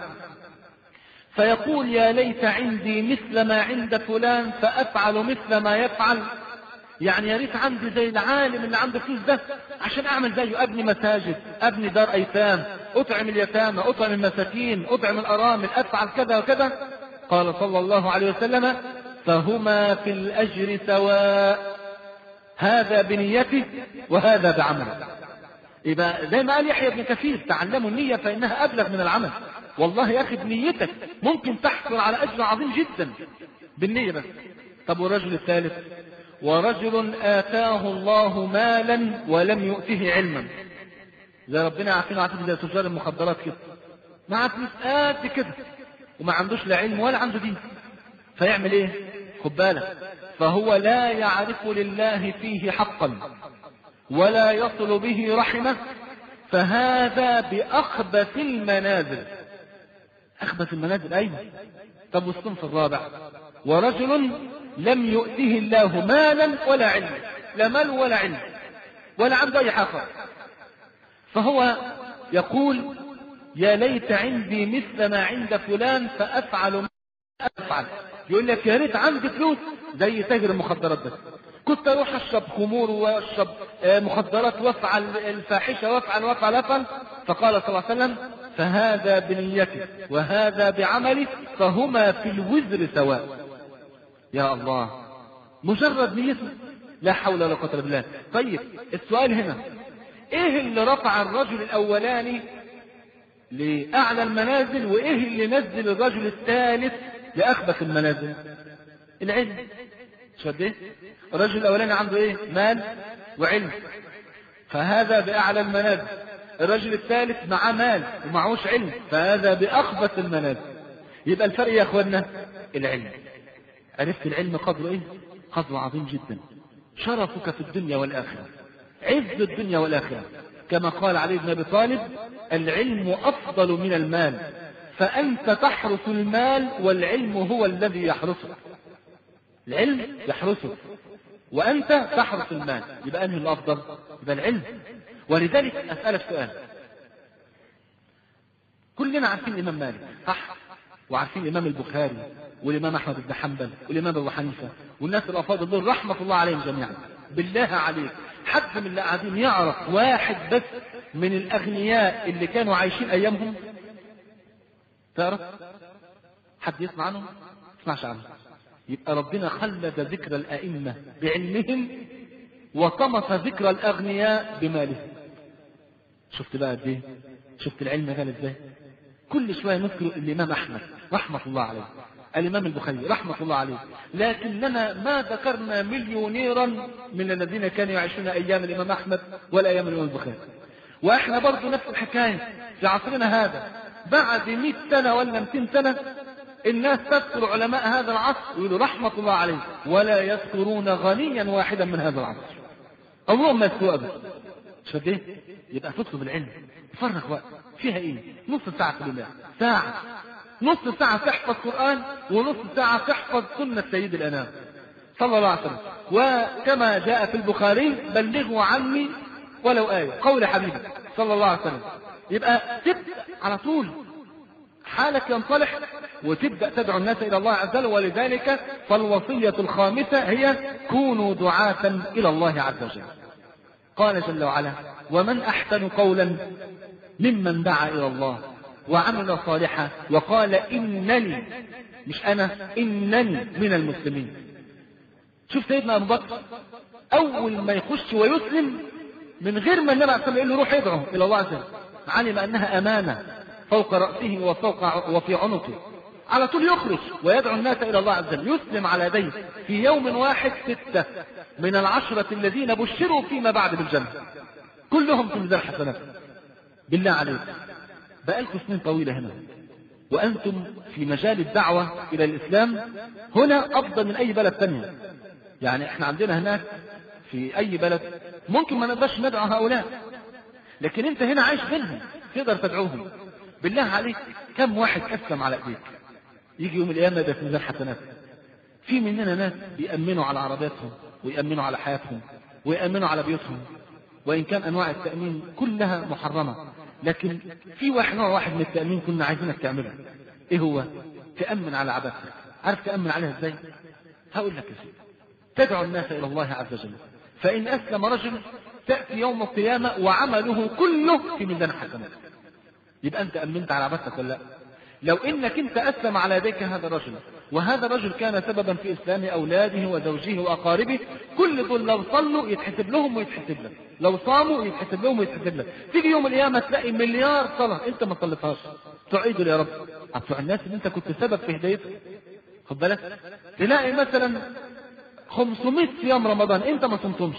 فيقول: يا ليت عندي مثل ما عند فلان فأفعل مثل ما يفعل. يعني يا ريت عندي زي العالم اللي عنده فلوس ده عشان أعمل زيه، أبني مساجد، أبني دار أيتام، أطعم اليتامى، أطعم المساكين، أطعم الأرامل، أفعل كذا وكذا. قال صلى الله عليه وسلم: فهما في الأجر سواء، هذا بنيته وهذا بعمله. يبقى زي ما قال يحيى بن كثير: تعلموا النية فإنها أبلغ من العمل. والله يا أخي بنيتك ممكن تحصل على أجر عظيم جدا بالنية بس. طب والرجل الثالث: ورجل آتاه الله مالا ولم يؤته علما. زي ربنا عارفين عارفين زي تجار المخدرات كده، معاه فلوس قد كده وما عندوش لا علم ولا عنده دين. فيعمل ايه؟ خد بالك، فهو لا يعرف لله فيه حقا ولا يصل به رحمه، فهذا بأخبث المنازل. أخبث المنازل أيضا. طب والصنف الرابع: ورجل لم يؤته الله مالا ولا علم، لا مال ولا علم ولا عنده أي حاجة، فهو يقول: يا ليت عندي مثل ما عند فلان فأفعل ما أفعل. يقول لك: يا ريت عندي فلوس زي تاجر المخدرات ده، كنت اروح اشرب خمور واشرب مخدرات وافعل الفاحشه وافعل وافعل وافعل. فقال صلى الله عليه وسلم: فهذا بنيته وهذا بعمله فهما في الوزر سواء. يا الله، مجرد نيته، لا حول ولا قوه الا بالله. طيب السؤال هنا: ايه اللي رفع الرجل الاولاني لاعلى المنازل وايه اللي نزل الرجل الثالث لاخبث المنازل؟ العلم. شد الرجل الاولاني عنده ايه؟ مال وعلم، فهذا باعلى المنازل. الرجل الثالث معاه مال ومعهوش علم، فهذا باخبث المنازل. يبقى الفرق يا اخوانا العلم. عرفت العلم قدره ايه؟ قدره عظيم جدا، شرفك في الدنيا والاخره، عز الدنيا والاخره. كما قال علي بن ابي طالب: العلم افضل من المال، فانت تحرس المال والعلم هو الذي يحرسك. العلم يحرسك وأنت تحرس المال، يبقى أنهي الأفضل؟ يبقى العلم. ولذلك أسألك سؤال: كلنا عارفين الإمام مالك صح؟ وعارفين الإمام البخاري والإمام أحمد بن حنبل والإمام أبو حنيفة والناس الأفاضل دول رحمة الله عليهم جميعا. بالله عليك حد من اللي قاعدين يعرف واحد بس من الأغنياء اللي كانوا عايشين أيامهم؟ تعرف؟ حد يسمع عنهم؟ ما يسمعش عنهم. يبقى ربنا خلد ذكر الأئمة بعلمهم وطمس ذكر الأغنياء بمالهم. شفت بقى قد ايه؟ شفت العلم غالي ازاي؟ كل شوية نذكر الإمام أحمد رحمة الله عليه، الإمام البخاري رحمة الله عليه، لكننا ما ذكرنا مليونيرا من الذين كانوا يعيشون أيام الإمام أحمد ولا أيام الإمام البخاري. وإحنا برضو نفس الحكاية في عصرنا هذا، بعد مئة سنة ولا مئتين سنة الناس تذكر علماء هذا العصر ويقولوا رحمة الله عليه، ولا يذكرون غنيا واحدا من هذا العصر. اللهم يذكروا أبدا. شفت ايه؟ يبقى تطلب العلم، تفرغ وقت فيها ايه؟ نص ساعة في الله، ساعة نص ساعة تحفظ قرآن ونص ساعة تحفظ سنة سيد الأنام صلى الله عليه وسلم. وكما جاء في البخاري بلغوا عني ولو آية، قول حبيبي صلى الله عليه وسلم. يبقى تبدأ على طول حالك ينصلح وتبدأ تدعو الناس إلى الله عز وجل. ولذلك فالوصية الخامسة هي كونوا دعاة إلى الله عز وجل. قال جل وعلا ومن أحسن قولا ممن دعا إلى الله وعمل صالحا وقال إنني، مش أنا، إنني من المسلمين. شوف سيدنا أبو بكر أول ما يخش ويسلم من غير ما النبي عليه الصلاة والسلام يقول له روح ادعو إلى الله عز وجل، علم أنها أمانة فوق رأسه وفوق وفي عنقه، على طول يخرج ويدعو الناس إلى الله عز وجل. يسلم على يديه في يوم واحد ستة من العشرة الذين بشروا فيما بعد بالجنة، كلهم في ميزان حسنات. بالله عليك بقالكم سنين طويلة هنا وأنتم في مجال الدعوة إلى الإسلام هنا أفضل من أي بلد ثانية. يعني احنا عندنا هناك في أي بلد ممكن ما نقدرش ندعو هؤلاء، لكن انت هنا عايش بينهم تقدر تدعوهم. بالله عليك كم واحد أسلم على ايديك يجي يوم القيامة ده في ميزان حسنات؟ في مننا ناس بيأمنوا على عربياتهم ويأمنوا على حياتهم ويأمنوا على بيوتهم، وإن كان أنواع التأمين كلها محرمة، لكن في واحد نوع واحد من التأمين كنا عايزينك تعمله. إيه هو؟ تأمن على عبادتك. عارف تأمن عليها إزاي؟ هقول لك يا سيدي، تدعو الناس إلى الله عز وجل، فإن أسلم رجل تأتي يوم القيامة وعمله كله في ميزان حسنات. يبقى أنت أمنت على عبادتك ولا لا؟ لو إنك أنت أسلم على يديك هذا الرجل، وهذا الرجل كان سببا في إسلام أولاده وزوجه وأقاربه، كل دول لو صلوا يتحسب لهم ويتحسب لك، لو صاموا يتحسب لهم ويتحسب لك. تيجي يوم القيامة تلاقي مليار صلاة أنت ما صليتهاش، تعيدوا يا رب بتوع الناس اللي أنت كنت سبب في هدايتهم. خد بالك، تلاقي مثلا خمسمائة صيام رمضان أنت ما صمتهمش.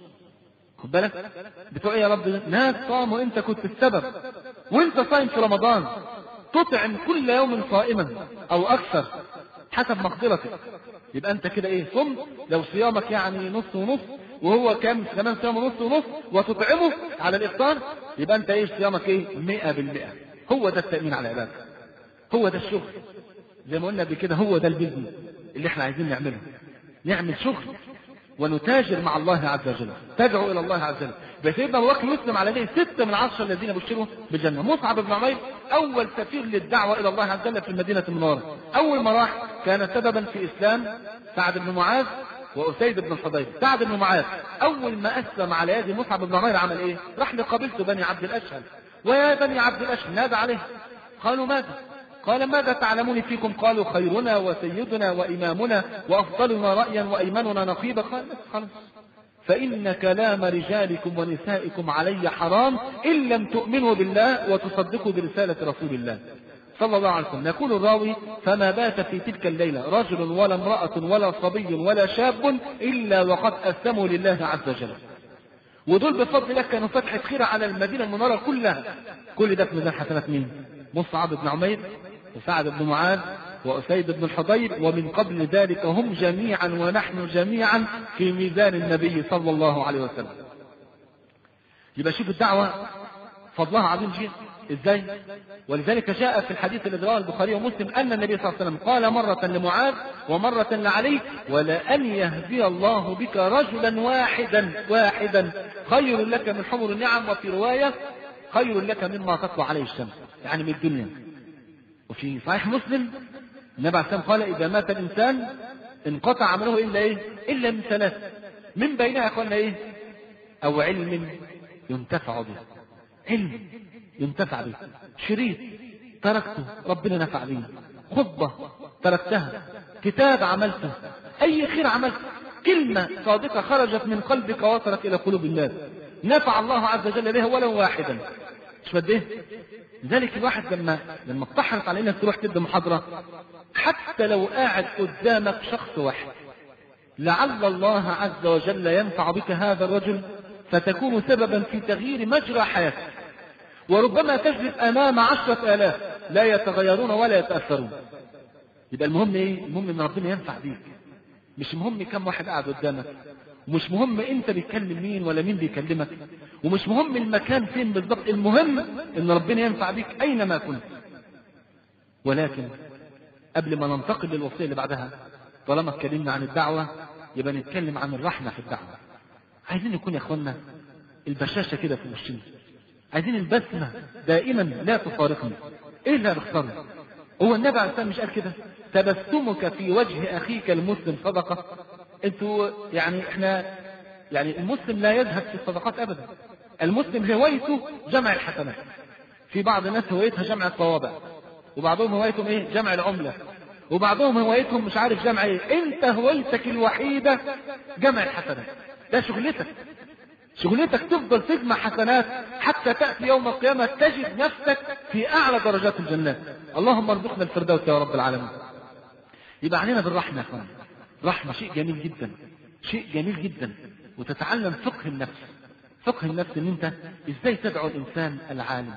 خد بالك، بتوع يا رب ناس صاموا أنت كنت السبب، وأنت صايم في رمضان تطعم كل يوم صائما أو أكثر حسب مقدرتك. يبقى أنت كده إيه؟ صمت. لو صيامك يعني نص ونص وهو كام كمان صيام نص ونص وتطعمه على الإفطار، يبقى أنت إيه؟ صيامك إيه؟ مئة بالمئة. هو ده التأمين على عبادك، هو ده الشغل. زي ما قلنا بكده هو ده البيزنس اللي احنا عايزين نعمله، نعمل شغل ونتاجر مع الله عز وجل، تدعو إلى الله عز وجل. بسيدنا أبو بكر يسلم على يديه ستة من عشرة الذين بشروا بالجنة. مصعب بن عمير أول سفير للدعوة إلى الله عز وجل في المدينة المنورة، أول ما راح كان سببا في إسلام سعد بن معاذ وأسيد بن الحضير. سعد بن معاذ أول ما أسلم على يد مصعب بن عمير عمل إيه؟ راح لقبيلته بني عبد الأشهل، ويا بني عبد الأشهل نادى عليه، قالوا ماذا؟ قال ماذا تعلمون فيكم؟ قالوا خيرنا وسيدنا وإمامنا وأفضلنا رأيا وأيمننا نقيبا. قال خلاص، فإن كلام رجالكم ونسائكم علي حرام إن لم تؤمنوا بالله وتصدقوا برسالة رسول الله صلى الله عليه وسلم. يقول الراوي فما بات في تلك الليلة رجل ولا امرأة ولا صبي ولا شاب إلا وقد أسلموا لله عز وجل. ودول بفضل الله كانوا فتحة خير على المدينة المنورة كلها. كل ده في ميزان حسنات مين؟ مصعب بن عمير وسعد بن معاذ وأسيد بن الحضير، ومن قبل ذلك هم جميعا ونحن جميعا في ميزان النبي صلى الله عليه وسلم. يبقى شوف الدعوة فضلها عظيم جدا ازاي. ولذلك جاء في الحديث الذي رواه البخاري ومسلم أن النبي صلى الله عليه وسلم قال مرة لمعاذ ومرة لعلي ولأن يهدي الله بك رجلا واحدا واحدا خير لك من حمر النعم، وفي رواية خير لك مما تطلع عليه الشمس، يعني من الدنيا. وفي صحيح مسلم النبي عليه الصلاة والسلام قال إذا مات الإنسان انقطع عمله إلا إيه؟ إلا من ثلاث، من بينها قلنا إيه؟ أو علم ينتفع به، علم ينتفع به، شريط تركته ربنا نفع به، خطبة تركتها، كتاب عملته، أي خير عملته، كلمة صادقة خرجت من قلبك ووصلت إلى قلوب الناس نفع الله عز وجل بها ولو واحدا. مش بده ذلك الواحد لما لما تحرص على انك تروح تبدا محاضره، حتى لو قاعد قدامك شخص واحد لعل الله عز وجل ينفع بك هذا الرجل فتكون سببا في تغيير مجرى حياتك، وربما تجلس امام عشرة الاف لا يتغيرون ولا يتاثرون. يبقى المهم ايه؟ المهم ان ربنا ينفع بيك، مش مهم كم واحد قاعد قدامك، ومش مهم انت بتكلم مين ولا مين بيكلمك، ومش مهم المكان فين بالضبط، المهم ان ربنا ينفع بيك اينما كنت. ولكن قبل ما ننتقل للوصية اللي بعدها، طالما اتكلمنا عن الدعوة يبقى نتكلم عن الرحمة في الدعوة. عايزين يكون يا اخوانا البشاشة كده في وشنا، عايزين البسمة دائما لا تفارقنا. ايه اللي هنختاره؟ هو النبي عليه الصلاة والسلام مش قال كده؟ تبسمك في وجه اخيك المسلم صدقة. انتوا يعني احنا يعني المسلم لا يذهب في الصدقات ابدا. المسلم هوايته جمع الحسنات. في بعض الناس هوايتها جمع الطوابع، وبعضهم هوايتهم ايه؟ جمع العملة، وبعضهم هوايتهم مش عارف جمع ايه. انت هوايتك الوحيدة جمع الحسنات، ده شغلتك. شغلتك تفضل تجمع حسنات حتى تأتي يوم القيامة تجد نفسك في أعلى درجات الجنات. اللهم ارزقنا الفردوس يا رب العالمين. يبقى علينا بالرحمة يا اخوان. رحمة شيء جميل جدا، شيء جميل جدا. وتتعلم فقه النفس. فقه النفس ان انت ازاي تدعو الانسان العالم.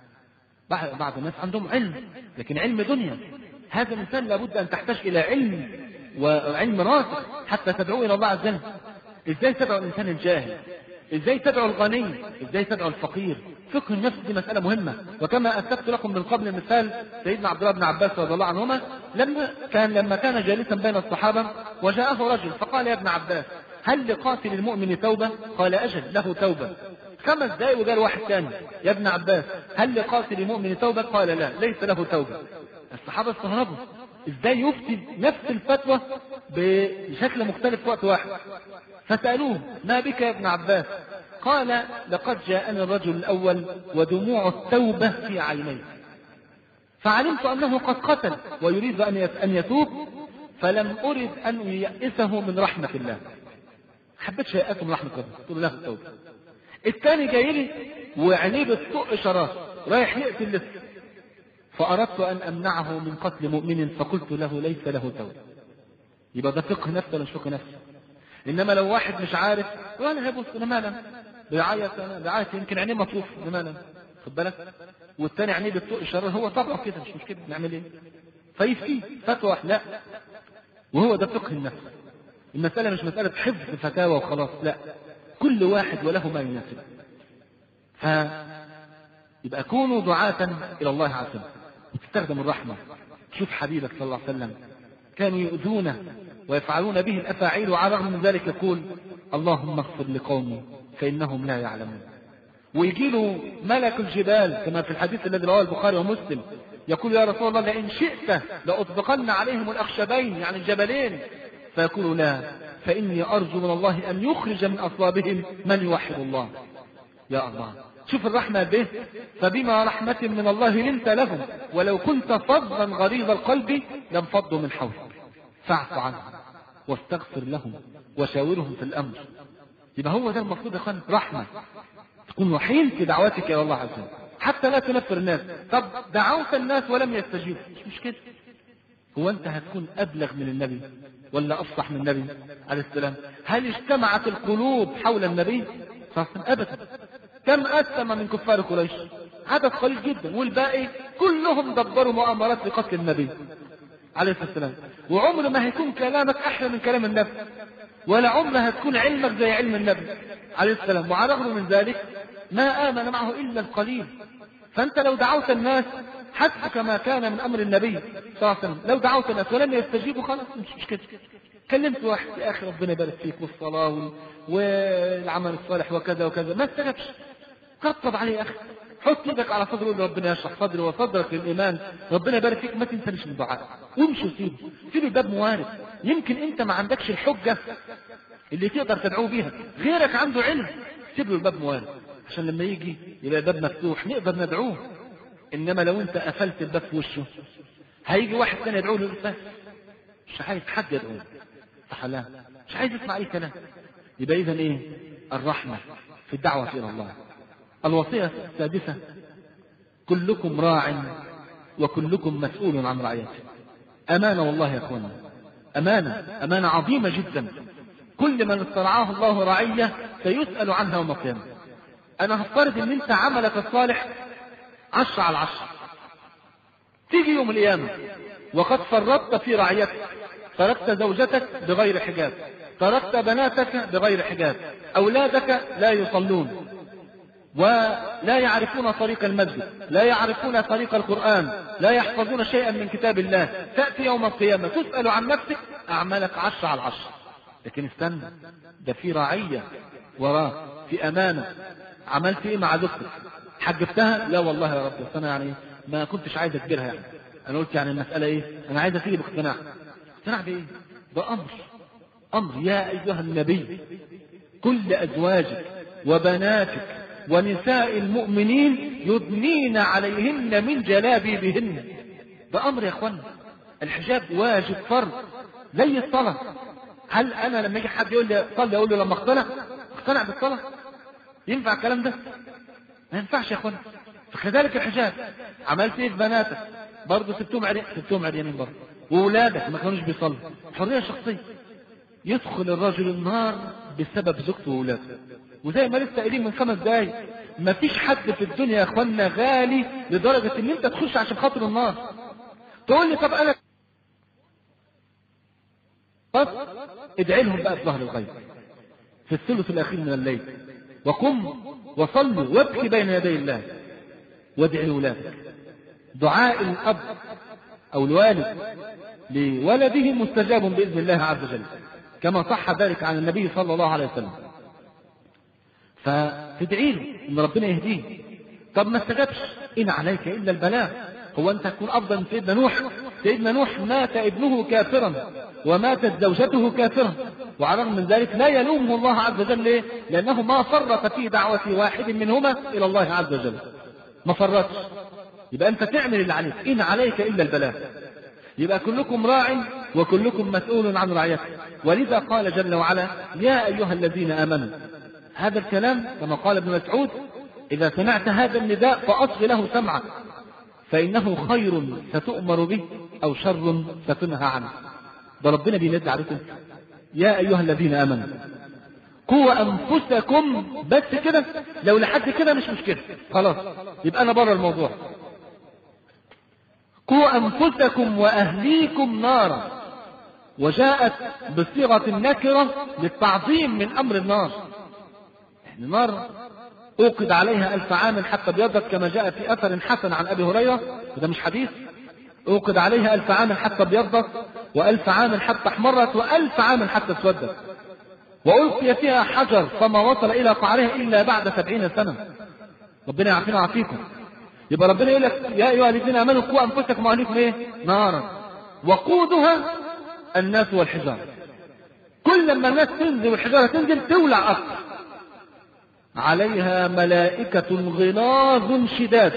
بعض الناس عندهم علم لكن علم دنيا. هذا الانسان لابد ان تحتاج الى علم وعلم راسخ حتى تدعو الى الله عز وجل. ازاي تدعو الانسان الجاهل، ازاي تدعو الغني، ازاي تدعو الفقير. فقه النفس دي مسألة مهمة. وكما أسلفت لكم من قبل مثال سيدنا عبد الله بن عباس رضي الله عنهما لما كان لما كان جالسا بين الصحابة وجاءه رجل فقال: يا ابن عباس هل لقاتل المؤمن توبة؟ قال: أجل له توبة. خمس دقايق وقال واحد ثاني: يا ابن عباس هل لقاتل المؤمن توبة؟ قال: لا ليس له توبة. الصحابة استغربوا ازاي يفتي نفس الفتوى بشكل مختلف في وقت واحد. فسألوه: ما بك يا ابن عباس؟ قال: لقد جاءني الرجل الأول ودموع التوبة في عينيه، فعلمت أنه قد قتل ويريد أن يتوب، فلم أرد أن ييأسه من رحمة الله. حبيت ييأسه من رحمة الله، قلت له التوبة. الثاني جاي لي وعينيه بتطق شرار رايح يقتل لسه، فأردت أن أمنعه من قتل مؤمن فقلت له ليس له توبة. يبقى ده فقه نفس ولا مش فقه نفس؟ إنما لو واحد مش عارف ولا هيبص أنا مالا بيعيط، أنا بيعيط يمكن عينيه مطروف أنا مالا، خد بالك، والتاني عينيه بتطق الشرار هو طبعه كده مش مشكلة نعمل إيه؟ فيفتي فتوى لا. وهو ده فقه النفس. المسألة مش مسألة حفظ الفتاوى وخلاص، لا، كل واحد وله ما يناسب. فيبقى كونوا دعاة إلى الله عز وجل وتستخدم الرحمة. شوف حبيبك صلى الله عليه وسلم كانوا يؤذونه ويفعلون به الأفاعيل وعلى الرغم من ذلك يقول: اللهم اغفر لقومي فإنهم لا يعلمون. ويجي له ملك الجبال كما في الحديث الذي رواه البخاري ومسلم يقول: يا رسول الله لئن شئت لأطبقن عليهم الأخشبين يعني الجبلين، فيقول: لا، فإني أرجو من الله أن يخرج من أصلابهم من يوحد الله. يا الله، شوف الرحمة به. فبما رحمة من الله لنت لهم ولو كنت فظا غليظ القلب لانفضوا من حولك فاعف عنهم واستغفر لهم وشاورهم في الأمر. يبقى هو ده المفروض يا اخوان، رحمة. تكون وحيد في دعوتك يا الله عز وجل حتى لا تنفر الناس. طب دعوت الناس ولم يستجيبوا، مش مشكلة. هو أنت هتكون أبلغ من النبي ولا أفصح من النبي عليه السلام؟ هل اجتمعت القلوب حول النبي صلى الله عليه وسلم؟ أبدا. كم أسلم من كفار قريش؟ عدد قليل جدا، والباقي كلهم دبروا مؤامرات لقتل النبي عليه الصلاة والسلام. وعمر ما هيكون كلامك أحلى من كلام النبي، ولا عمر هتكون علمك زي علم النبي عليه السلام. وعلى الرغم من ذلك ما آمن معه إلا القليل. فأنت لو دعوت الناس حتى كما كان من أمر النبي صلى الله عليه وسلم، لو دعوت الناس ولم يستجيبوا خلاص مش مشكلة. كلمت واحد: يا أخي ربنا يبارك فيك والصلاة والعمل الصالح وكذا وكذا، ما استجبش، قطب عليه يا أخي، حط ايدك على صدره وقول ربنا يشرح صدري وصدرك للإيمان، ربنا يبارك فيك، ما تنسنش من الدعاء، وامشي وسيبه، سيب الباب موارد. يمكن أنت ما عندكش الحجة اللي تقدر تدعوه بيها، غيرك عنده علم، سيب له الباب موارد عشان لما يجي يبقى الباب مفتوح نقدر ندعوه. إنما لو أنت قفلت الباب في وشه هيجي واحد ثاني يدعوه له بس مش عايز حد يدعوه، صح لا؟ مش عايز يسمع أي كلام. يبقى إذن إيه؟ الرحمة في الدعوة إلى الله. الوصية السادسة: كلكم راع وكلكم مسؤول عن رعيته. أمانة والله يا أخوانا، أمانة، أمانة عظيمة جدا. كل من استرعاه الله رعية سيسأل عنها يوم القيامة. أنا هفترض إن أنت عملك الصالح عشرة على عشرة، تيجي يوم القيامة وقد فرطت في رعيتك، تركت زوجتك بغير حجاب، تركت بناتك بغير حجاب، أولادك لا يصلون، ولا يعرفون طريق المسجد، لا يعرفون طريق القرآن، لا يحفظون شيئا من كتاب الله، تأتي يوم القيامة تسأل عن نفسك أعمالك عشر على العشر. لكن استنى، ده في رعية وراه، في أمانة. عملت إيه مع زوجتك؟ حجبتها؟ لا والله يا رب، بس أنا يعني ما كنتش عايز أجبرها، يعني أنا قلت يعني المسألة إيه، أنا عايز أسيب باقتناع. اقتناع بإيه؟ ده أمر أمر. يا أيها النبي كل أزواجك وبناتك ونساء المؤمنين يدنين عليهن من جلابيبهن. ده أمر يا أخوانا. الحجاب واجب فرض زي الصلاة. هل أنا لما يجي حد يقول لي صلي أقول له لما اقتنع اقتنع بالصلاة؟ ينفع الكلام ده؟ ما ينفعش يا أخوانا. فكذلك الحجاب. عملت إيه في بناتك؟ برضه سبتهم عريانين، سبتهم عريانين برضه. وولادك ما كانوش بيصلوا. حرية شخصية. يدخل الرجل النار بسبب زوجته وولاده. وزي ما لسه قايلين من خمس دقايق، ما فيش حد في الدنيا يا اخوانا غالي لدرجة ان انت تخش عشان خاطر النار. تقول لي طب انا بس ادعي لهم بقى في ظهر الغيب في الثلث الاخير من الليل، وقم وصلوا وابكي بين يدي الله وادعي لولادك. دعاء الاب او الوالد لولده مستجاب باذن الله عز وجل، كما صح ذلك عن النبي صلى الله عليه وسلم. فتدعي له ان ربنا يهديه. طب ما استجابش، ان عليك الا البلاغ. هو انت تكون افضل من سيدنا نوح؟ سيدنا نوح مات ابنه كافرا وماتت زوجته كافرا، وعلى الرغم من ذلك لا يلومه الله عز وجل. ليه؟ لانه ما فرط في دعوة واحد منهما الى الله عز وجل، ما فرطش. يبقى انت تعمل اللي عليك، ان عليك الا البلاغ. يبقى كلكم راع وكلكم مسؤول عن رعيته. ولذا قال جل وعلا يا ايها الذين امنوا. هذا الكلام كما قال ابن مسعود اذا سمعت هذا النداء فاصغ له سمعك، فانه خير ستؤمر به او شر ستنهى عنه. ده ربنا بينادي عليكم يا ايها الذين امنوا قوا انفسكم. بس كده، لو لحد كده مش مشكله خلاص، يبقى انا بره الموضوع. قوا انفسكم واهليكم نارا، وجاءت بصيغه النكره للتعظيم من امر النار. النار اوقد عليها الف عام حتى ابيضت، كما جاء في اثر حسن عن ابي هريره، وده مش حديث. اوقد عليها الف عام حتى ابيضت، والف عام حتى احمرت، والف عام حتى اسودت، والقي فيها حجر فما وصل الى قعرها الا بعد سبعين سنه. ربنا يعافينا ويعافيكم. يبقى ربنا يقول لك يا ايها الذين امنوا قوا انفسكم واهليكم ايه؟ نارا وقودها الناس والحجاره. كل لما الناس تنزل والحجاره تنزل تولع اكثر. عليها ملائكة غلاظ شداد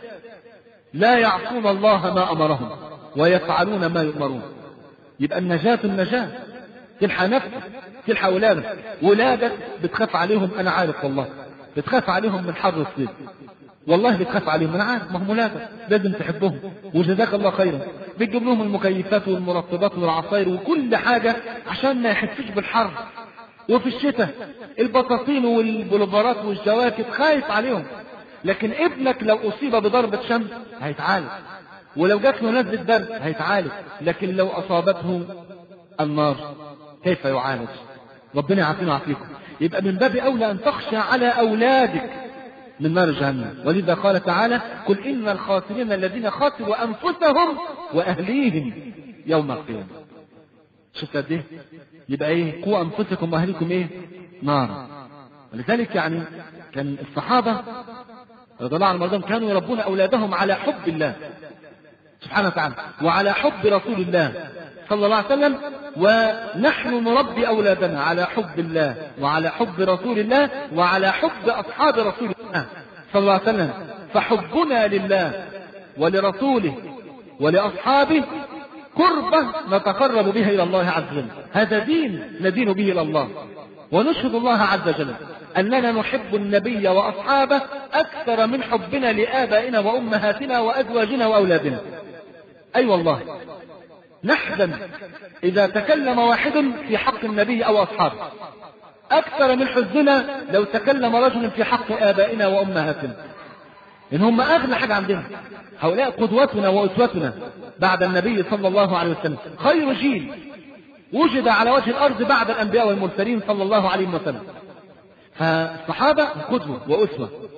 لا يعصون الله ما أمرهم ويفعلون ما يؤمرون. يبقى النجاة النجاة. تلحى نفسك، تلحى ولادك. ولادك بتخاف عليهم، أنا عارف والله، بتخاف عليهم من حر الصيف، والله بتخاف عليهم، أنا عارف، ما هم ولادك لازم تحبهم وجزاك الله خيرا. بتجيب لهم المكيفات والمرطبات والعصاير وكل حاجة عشان ما يحسوش بالحر. وفي الشتاء البطاطين والبلوفرات والجواكت خايف عليهم. لكن ابنك لو اصيب بضربة شمس هيتعالج، ولو جات له نزلة برد هيتعالج، لكن لو اصابته النار كيف يعالج؟ ربنا يعافينا ويعافيكم. يبقى من باب اولى ان تخشى على اولادك من نار جهنم. ولذا قال تعالى قل ان الخاسرين الذين خسروا انفسهم واهليهم يوم القيامة. شفت قد ايه؟ يبقى ايه؟ قوا انفسكم واهليكم ايه؟ نار. ولذلك يعني كان الصحابه رضي الله عنهم كانوا يربون اولادهم على حب الله سبحانه وتعالى وعلى حب رسول الله صلى الله عليه وسلم، ونحن نربي اولادنا على حب الله وعلى حب رسول الله وعلى حب اصحاب رسول الله صلى الله عليه وسلم. فحبنا لله ولرسوله ولاصحابه قربة نتقرب بها إلى الله عز وجل. هذا دين ندين به إلى الله، ونشهد الله عز وجل أننا نحب النبي وأصحابه أكثر من حبنا لآبائنا وأمهاتنا وأزواجنا وأولادنا. أي أيوة والله، نحزن إذا تكلم واحد في حق النبي أو أصحابه أكثر من حزننا لو تكلم رجل في حق آبائنا وأمهاتنا، إن هم أغلى حاجة عندنا. هؤلاء قدوتنا وأسوتنا بعد النبي صلى الله عليه وسلم، خير جيل وجد على وجه الأرض بعد الأنبياء والمرسلين صلى الله عليه وسلم. فالصحابة قدوة وأسوة،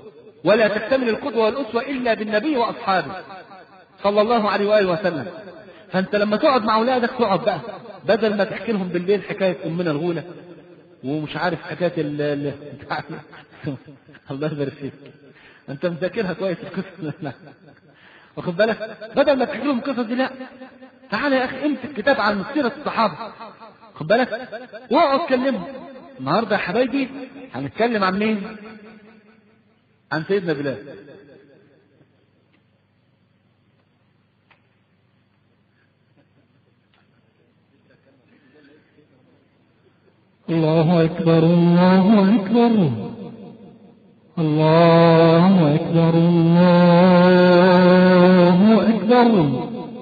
ولا تكتمل القدوة والأسوة إلا بالنبي وأصحابه صلى الله عليه وآله وسلم. فأنت لما تقعد مع أولادك تقعد بقى بدل ما تحكي لهم بالليل حكاية أمنا الغولة ومش عارف حكاية ال ال الله يبارك فيك، أنت مذاكرها كويس القصة واخد بالك، بدل ما تحكي لهم القصص دي لا، تعالى يا أخي امسك كتاب عن سيرة الصحابة واخد بالك واقعد كلمهم. النهارده يا حبايبي هنتكلم عن مين؟ عن سيدنا بلال. الله أكبر الله أكبر الله أكبر الله أكبر.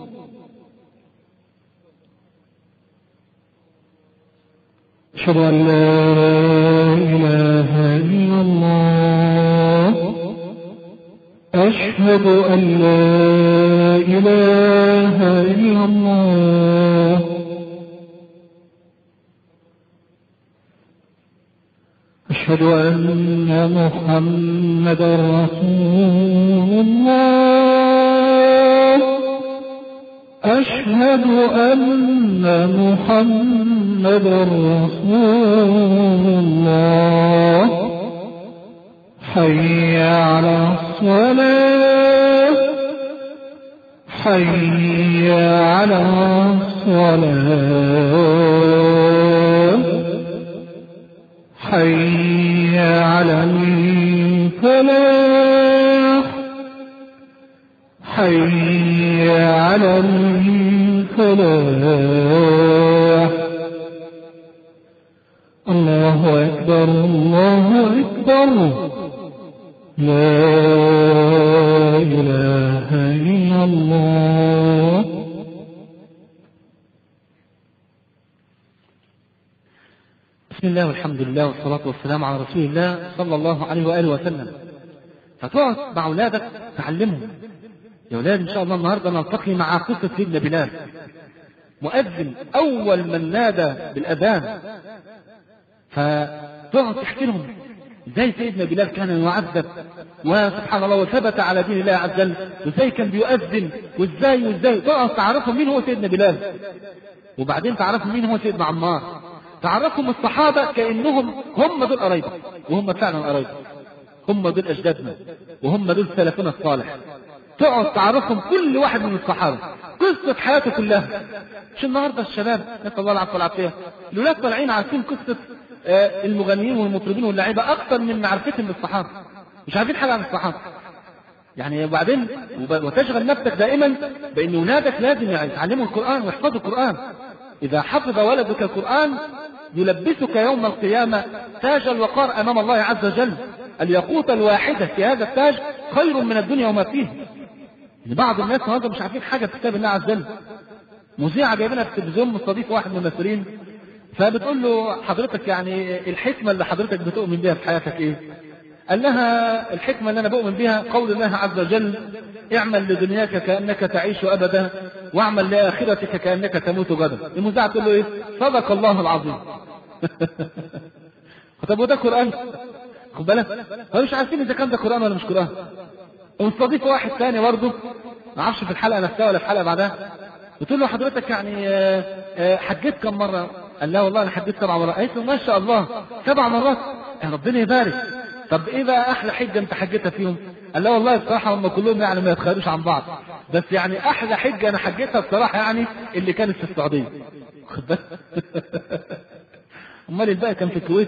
أشهد أن لا إله إلا الله أشهد أن لا إله إلا الله أشهد أن محمدا رسول الله أشهد أن محمدا رسول الله. حي على الصلاة حي على الصلاة حي على الفلاح حي على الفلاح. الله أكبر الله أكبر لا إله إلا الله. بسم الله والحمد لله والصلاة والسلام على رسول الله صلى الله عليه وآله وسلم. فتقعد مع أولادك تعلمهم يا أولاد إن شاء الله النهاردة نلتقي مع قصة سيدنا بلال، مؤذن أول من نادى بالأذان. فتقعد تحكي لهم ازاي سيدنا بلال كان يعذب وسبحان الله وثبت على دين الله عز وجل، وازاي كان بيؤذن وازاي وازاي تقعد تعرفهم مين هو سيدنا بلال، وبعدين تعرفهم مين هو سيدنا عمار، تعرفهم الصحابة كأنهم هم دول قرايبك، وهم فعلا قرايبك، هم دول أجدادنا وهم دول سلفنا الصالح. تقعد تعرفهم كل واحد من الصحابة قصة حياته كلها. مش النهاردة الشباب نسأل الله العفو والعافية الولاد طالعين عارفين قصة آه المغنيين والمطربين واللاعيبة أكثر من معرفتهم للصحابة، مش عارفين حاجة عن الصحابة يعني. وبعدين وتشغل نفسك دائما بأن ولادك لازم يتعلموا القرآن ويحفظوا القرآن. إذا حفظ ولدك القرآن يلبسك يوم القيامة تاج الوقار أمام الله عز وجل. الياقوت الواحدة في هذا التاج خير من الدنيا وما فيه. بعض الناس النهارده مش عارفين حاجة في كتاب الله عز وجل. مذيعة جايبينها في التلفزيون مستضيف واحد من الممثلين، فبتقول له حضرتك يعني الحكمة اللي حضرتك بتؤمن بها في حياتك ايه؟ قال لها الحكمة اللي انا بؤمن بها قول الله عز وجل اعمل لدنياك كأنك تعيش أبدا واعمل لآخرتك كأنك تموت غدا. المذيعة تقول له ايه؟ صدق الله العظيم. طب وده قرآن؟ خد بالك مش عارفين اذا كان ده قرآن ولا مش قرآن. ومستضيف واحد ثاني برضه ما اعرفش في الحلقة نفسها ولا في الحلقة بعدها، بتقول له حضرتك يعني حجيت كم مرة؟ قال لا والله انا حجيت سبع مرات. قالت له ما شاء الله سبع مرات يا ربنا يبارك. طب ايه بقى احلى حجة انت حجيتها فيهم؟ قال لا والله بصراحة هم كلهم يعني ما يتخيلوش عن بعض، بس يعني احلى حجة انا حجيتها بصراحة يعني اللي كانت في السعودية. خد بالك امال الباقي كان في الكويت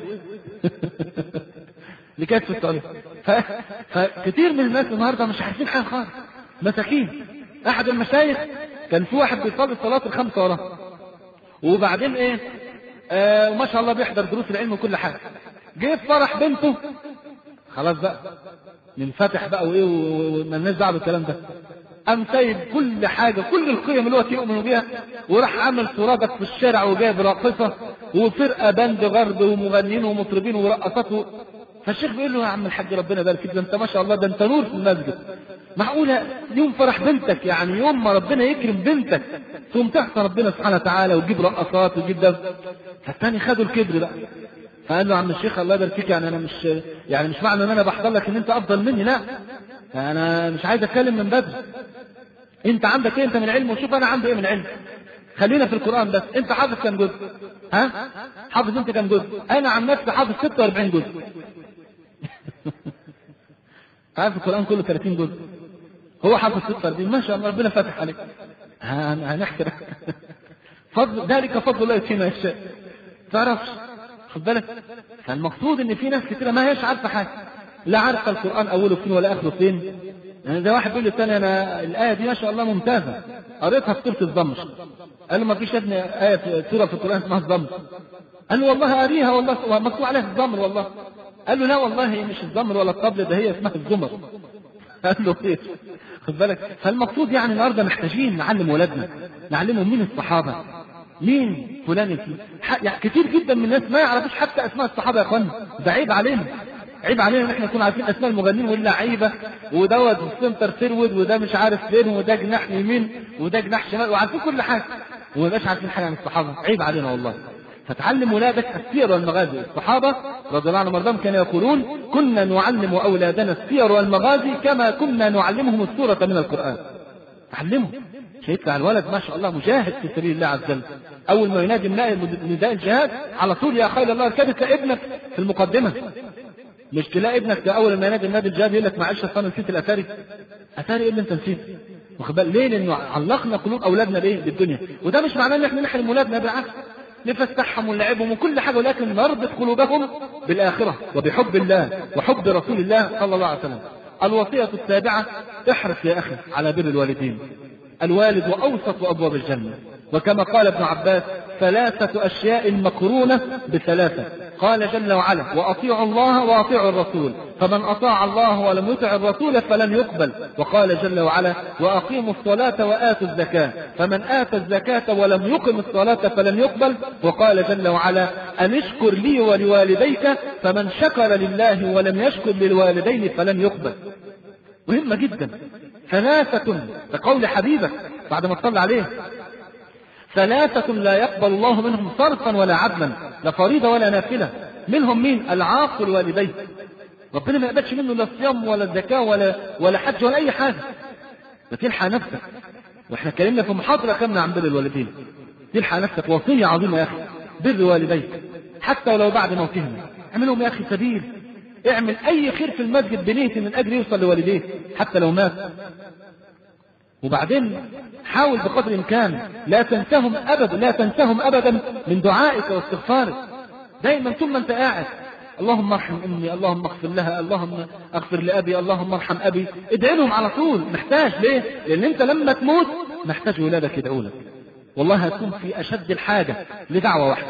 اللي كانت في السعودية. ف... فكتير من الناس النهارده مش عارفين حاجة خالص، مساكين. احد المشايخ كان في واحد بيصلي الصلاة الخمسة وراه، وبعدين ايه آه وما شاء الله بيحضر دروس العلم وكل حاجة. جه في فرح بنته خلاص بقى منفتح بقى وايه ومالناش دعوه بالكلام ده، قام سايب كل حاجة كل القيم اللي هو يؤمن بيها وراح عامل سرادق في الشارع وجايب راقصة وفرقة باند غرب ومغنيين ومطربين ورقصات. فالشيخ بيقول له يا عم الحاج ربنا يبارك فيك، ده انت ما شاء الله ده انت نور في المسجد، معقولة يوم فرح بنتك يعني يوم ما ربنا يكرم بنتك ثم تحت ربنا سبحانه وتعالى وتجيب رقصات وتجيب ده؟ فالتاني خدوا الكبر بقى، فقال له عم الشيخ الله يبارك فيك، يعني انا مش يعني مش معنى ان انا بحضر لك ان انت افضل مني، لا انا مش عايز اتكلم من بدري. انت عندك ايه انت من علم، وشوف انا عندي ايه من علم. خلينا في القرآن بس. انت حافظ كم جزء؟ ها حافظ انت كم جزء؟ انا عن نفسي حافظ ستة وأربعين جزء. حافظ القرآن كله ثلاثين جزء، هو حافظ ستة وأربعين. ما شاء الله ربنا فاتح عليك. هنحكي فضل ذلك فضل الله يؤتيه من يشاء. تعرفش خد بالك. فالمقصود ان في ناس كتير ما هيش عارفه حاجه، لا عارفه القرآن اوله فين ولا اخره فين. يعني ده واحد بيقول لي الثاني انا الايه دي ما شاء الله ممتازه قريتها في سوره الضمر. قال له ما فيش ابني ايه في سوره في القرآن اسمها الضمر. قال له والله قاريها والله مكتوب عليها الضمر والله. قال له لا والله هي مش الضمر ولا الطبل، ده هي اسمها الزمر. قال له ايه خد بالك. فالمقصود يعني النهارده محتاجين نعلم ولادنا، نعلمهم مين الصحابه، مين فلان الفلاني. يعني كتير جدا من الناس ما يعرفوش حتى اسماء الصحابه يا اخوانا. ده عيب علينا، عيب علينا ان احنا نكون عارفين اسماء المغنيين واللعيبه، ودوت السنتر فيرود، وده مش عارف فين، وده جناح يمين وده جناح شمال، وعارفين كل حاجه وما يبقاش عارفين حاجه عن الصحابه. عيب علينا والله. فتعلم ولادك السير والمغازي. الصحابه رضي الله عنهم وارضاهم كانوا يقولون كنا نعلم اولادنا السير والمغازي كما كنا نعلمهم السوره من القران. علمهم. مش هيطلع الولد ما شاء الله مجاهد في سبيل الله عز وجل، اول ما ينادي نداء الجهاد على طول يا خير الله اركبت ابنك في المقدمه. مش تلاقي ابنك ده اول ما ينادي النادي الجهاد يقول لك معلش انا نسيت الاتاري. اتاري ايه اللي انت نسيت؟ واخد بالك ليه؟ لانه علقنا قلوب اولادنا بايه؟ بالدنيا. وده مش معناه ان احنا نحرم اولادنا، بالعكس نفتحهم ونلعبهم وكل حاجه، ولكن نربط قلوبهم بالاخره وبحب الله وحب رسول الله صلى الله عليه وسلم. الوصيه السابعه احرص يا اخي على بر الوالدين. الوالد واوسط ابواب الجنه، وكما قال ابن عباس ثلاثه اشياء مقرونه بثلاثه. قال جل وعلا واطيعوا الله واطيعوا الرسول، فمن اطاع الله ولم يطع الرسول فلن يقبل. وقال جل وعلا واقيموا الصلاه واتوا الزكاه، فمن اتى الزكاه ولم يقم الصلاه فلن يقبل. وقال جل وعلا ان اشكر لي ولوالديك، فمن شكر لله ولم يشكر للوالدين فلن يقبل. مهمه جدا. ثلاثه كقول حبيبك بعد ما تصلي عليه، ثلاثة لا يقبل الله منهم صرفا ولا عدلا، لا فريضة ولا نافلة. منهم مين؟ العاق الوالدين. ربنا ما يقبلش منه لا صيام ولا زكاة ولا ولا حج ولا أي حاجة. فتلحق نفسك. واحنا اتكلمنا في محاضرة كاملة عن بر الوالدين. تلحق نفسك، وصية عظيمة يا أخي. بر والديك حتى ولو بعد موتهم. اعملهم يا أخي سبيل. اعمل أي خير في المسجد بنية من أجل يوصل لوالديه حتى لو مات. وبعدين حاول بقدر الامكان لا تنساهم ابدا، لا تنساهم ابدا من دعائك واستغفارك. دايما طول ما انت قاعد اللهم ارحم امي، اللهم اغفر لها، اللهم اغفر لابي، اللهم ارحم ابي. ادعي لهم على طول. محتاج ليه؟ لان انت لما تموت محتاج ولادك يدعوا لك. والله هتكون في اشد الحاجه لدعوه واحده.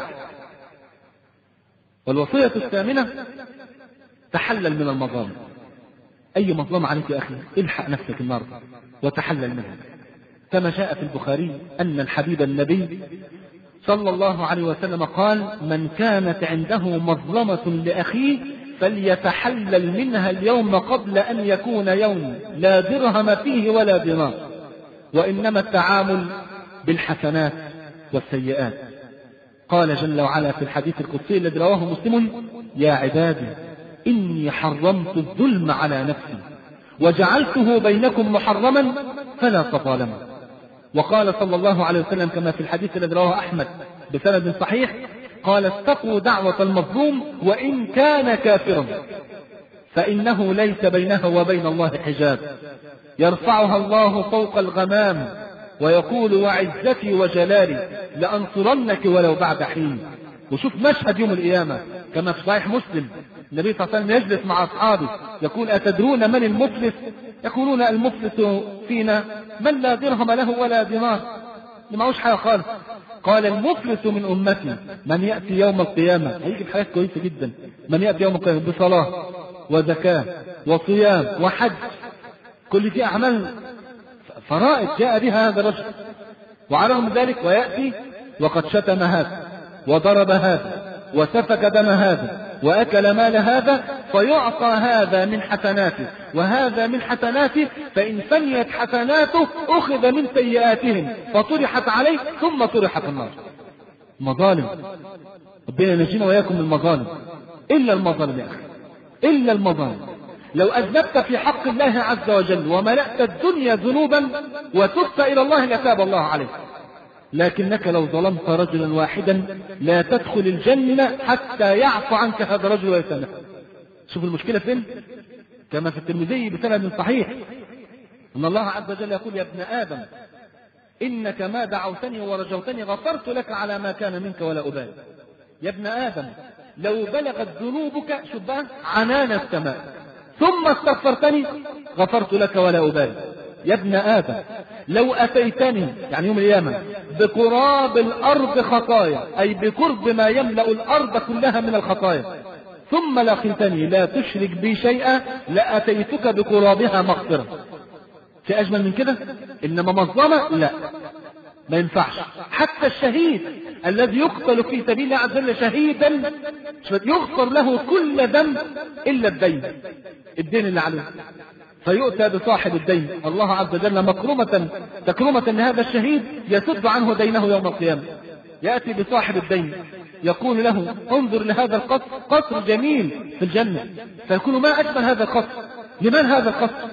والوصيه الثامنه تحلل من المظالم. اي مظلمه عليك يا اخي الحق نفسك النهارده وتحلل منها. كما جاء في البخاري أن الحبيب النبي صلى الله عليه وسلم قال من كانت عنده مظلمة لأخيه فليتحلل منها اليوم قبل أن يكون يوم لا درهم فيه ولا دينار، وإنما التعامل بالحسنات والسيئات. قال جل وعلا في الحديث القدسي الذي رواه مسلم يا عبادي إني حرمت الظلم على نفسي وجعلته بينكم محرما فلا تظالموا. وقال صلى الله عليه وسلم كما في الحديث الذي رواه أحمد بسند صحيح قال اتقوا دعوة المظلوم وإن كان كافرا فإنه ليس بينها وبين الله حجاب يرفعها الله فوق الغمام ويقول وعزتي وجلالي لأنصرنك ولو بعد حين. وشوف مشهد يوم القيامة كما في صحيح مسلم النبي صلى الله عليه وسلم يجلس مع أصحابه يقول أتدرون من المفلس؟ يقولون المفلس فينا من لا درهم له ولا دينار، ما معهوش حاجة خالص. قال المفلس من أمتي من يأتي يوم القيامة، هيجي بحاجات كويسة جدا، من يأتي يوم القيامة بصلاة وزكاة وصيام وحج، كل دي أعمال فرائض جاء بها هذا الرجل، وعلى رغم ذلك ويأتي وقد شتم هذا وضرب هذا وسفك دم هذا وأكل مال هذا فيعطى هذا من حسناته وهذا من حسناته، فإن فنيت حسناته أخذ من سيئاتهم فطرحت عليه ثم طرح في النار. مظالم. ربنا ينجينا وإياكم من المظالم. إلا المظالم يا أخي، إلا المظالم. لو أذنبت في حق الله عز وجل وملأت الدنيا ذنوبا وتبت إلى الله لتاب الله عليك، لكنك لو ظلمت رجلا واحدا لا تدخل الجنة حتى يعفو عنك هذا الرجل ويسامحك. شوف المشكلة فين؟ كما في الترمذي بسند صحيح أن الله عز وجل يقول: يا ابن آدم إنك ما دعوتني ورجوتني غفرت لك على ما كان منك ولا أبالي. يا ابن آدم لو بلغت ذنوبك شبه عنان السماء ثم استغفرتني غفرت لك ولا أبالي. يا ابن آدم لو أتيتني يعني يوم القيامة بقراب الأرض خطايا، أي بقرب ما يملأ الأرض كلها من الخطايا، ثم لقيتني لا تشرك بي شيئا لأتيتك بقرابها مغفرة. في أجمل من كده؟ إنما مظلمة لا، ما ينفعش. حتى الشهيد الذي يقتل في سبيل الله عز وجل شهيدا يغفر له كل ذنب إلا الدين، الدين اللي عليه، فيؤتى بصاحب الدين الله عز وجل مكرمة تكرمة لهذا الشهيد يسد عنه دينه يوم القيامة. يأتي بصاحب الدين يقول له: انظر لهذا القصر، قصر جميل في الجنة، فيقول: ما أجمل هذا القصر؟ لمن هذا القصر؟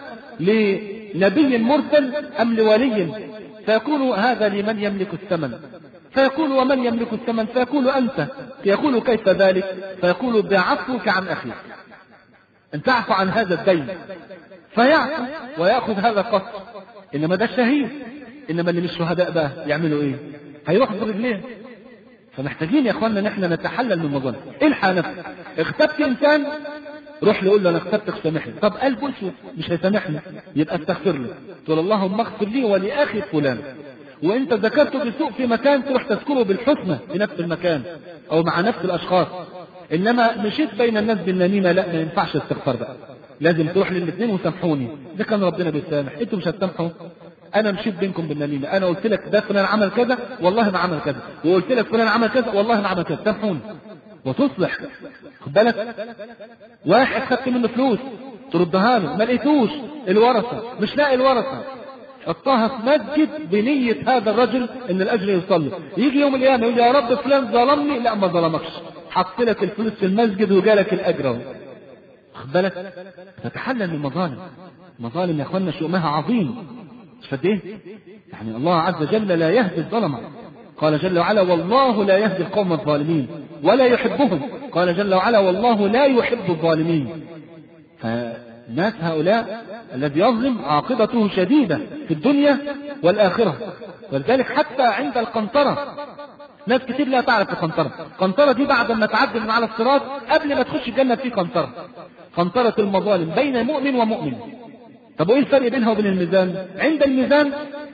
لنبي مرسل أم لولي؟ فيقول: هذا لمن يملك الثمن. فيقول: ومن يملك الثمن؟ فيقول: أنت. فيقول: كيف ذلك؟ فيقول: بعفوك عن أخيك، أن تعفو عن هذا الدين. فيعفو ويأخذ هذا القصر. إنما ده الشهيد. إنما اللي مش شهداء بقى يعملوا إيه؟ هيروحوا برجليه. فمحتاجين يا أخواننا نحن نتحلل من المظالم. الحق نفسك، اغتبت إنسان روح له قول له: أنا اغتبتك سامحني. طب قلبه اسود مش هيسامحني، يبقى استغفر له، تقول: اللهم اغفر لي ولأخي فلان. وانت ذكرته بسوء في مكان تروح تذكره بالحسنى في نفس المكان او مع نفس الاشخاص. انما مشيت بين الناس بالنميمه، لا، ما ينفعش استغفار بقى، لازم تروح للاثنين وسامحوني. ده كان ربنا بيسامح، انتوا مش هتسامحوا. انا مشيت بينكم بالنميمه، انا قلت لك ده فلان عمل كذا والله ما عمل كذا، وقلت لك فلان عمل كذا والله ما عمل كذا، سامحوني وتصلح. خد بالك، واحد خدت منه فلوس تردها له ما لقيتوش، الورثه مش لاقي الورثه، حطها في مسجد بنية هذا الرجل ان الاجر يوصل له. يجي يوم القيامة يقول: يا رب فلان ظلمني. لا، ما ظلمكش، حط لك الفلوس في المسجد وجالك الاجر اهو. خد بالك، تتحلل من المظالم. مظالم يا اخوانا شؤمها عظيم، مش قد ايه؟ يعني الله عز وجل لا يهدي الظلمة. قال جل وعلا: والله لا يهدي القوم الظالمين ولا يحبهم. قال جل وعلا: والله لا يحب الظالمين. فالناس هؤلاء الذي يظلم عاقبته شديدة في الدنيا والآخرة. ولذلك حتى عند القنطرة ناس كتير لا تعرف القنطرة. القنطرة دي بعد ما تعدي من على الصراط قبل ما تخش الجنة في قنطرة، قنطرة المظالم بين مؤمن ومؤمن. طب وايه الفرق بينها وبين الميزان؟ عند الميزان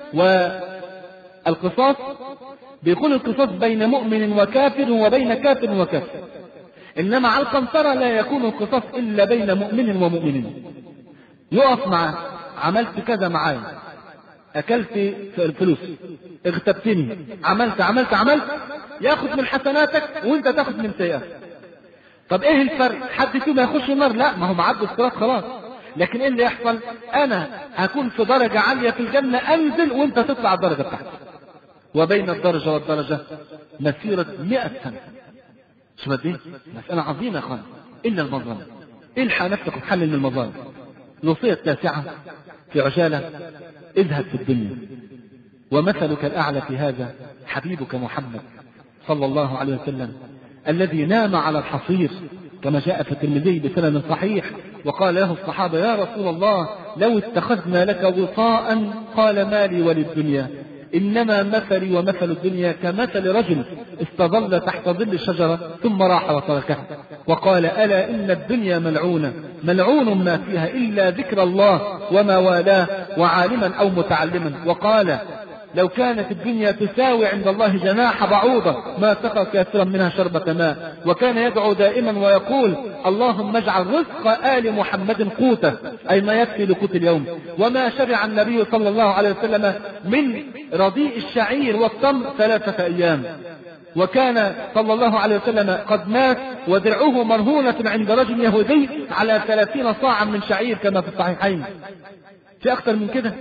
والقصاص بيكون القصاص بين مؤمن وكافر وبين كافر وكافر، انما على القنطرة لا يكون القصاص الا بين مؤمن ومؤمن. يقف معاه: عملت كذا معايا، اكلت فلوس، اغتبتني، عملت عملت عملت، ياخد من حسناتك وانت تاخد من سيئاتك. طب ايه الفرق؟ حد فيهم يخش النار؟ لا، ما هو معدي الصراط خلاص. لكن ايه اللي يحصل؟ انا هكون في درجة عالية في الجنة، انزل وانت تطلع الدرجة بتاعتك، وبين الدرجة والدرجة مسيرة مئة سنة. شو بدي؟ مسألة عظيمة يا اخوان. الا المظالم، الحق نفسك وتحلل من المظالم. الوصية التاسعة في عجالة: اذهب في الدنيا ومثلك الأعلى في هذا حبيبك محمد صلى الله عليه وسلم الذي نام على الحصير كما جاء في الترمذي بسند صحيح، وقال له الصحابة: يا رسول الله لو اتخذنا لك وطاء. قال: ما لي وللدنيا، إنما مثلي ومثل الدنيا كمثل رجل استظل تحت ظل الشجرة ثم راح وتركها. وقال: ألا إن الدنيا ملعونة ملعون ما فيها إلا ذكر الله وما والاه وعالما أو متعلما. وقال: لو كانت الدنيا تساوي عند الله جناح بعوضة ما سقى كافرا منها شربة ماء. وكان يدعو دائما ويقول: اللهم اجعل رزق آل محمد قوته، أي ما يكفي لقوت اليوم. وما شبع النبي صلى الله عليه وسلم من رديء الشعير والتمر ثلاثة أيام. وكان صلى الله عليه وسلم قد مات ودرعه مرهونة عند رجل يهودي على ثلاثين صاعا من شعير كما في الصحيحين. في أكثر من كده؟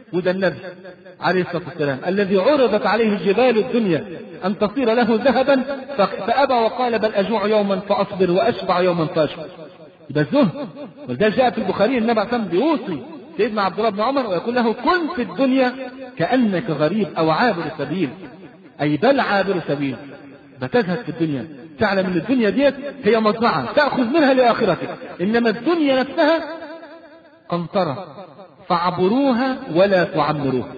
وده النبي عليه الصلاة والسلام الذي عرضت عليه جبال الدنيا أن تصير له ذهبا فأبى وقال بل أجوع يوما فأصبر وأشبع يوما فأشبع. يبقى الزهد. ولذلك جاء في البخاري النبي عليه الصلاة والسلام بيوصي سيدنا عبد الله بن عمر ويقول له كن في الدنيا كأنك غريب أو عابر سبيل، أي بل عابر سبيل. بتزهد في الدنيا، تعلم ان الدنيا ديت هي مزرعة تأخذ منها لآخرتك، إنما الدنيا نفسها قنطرة فاعبروها ولا تعمروها.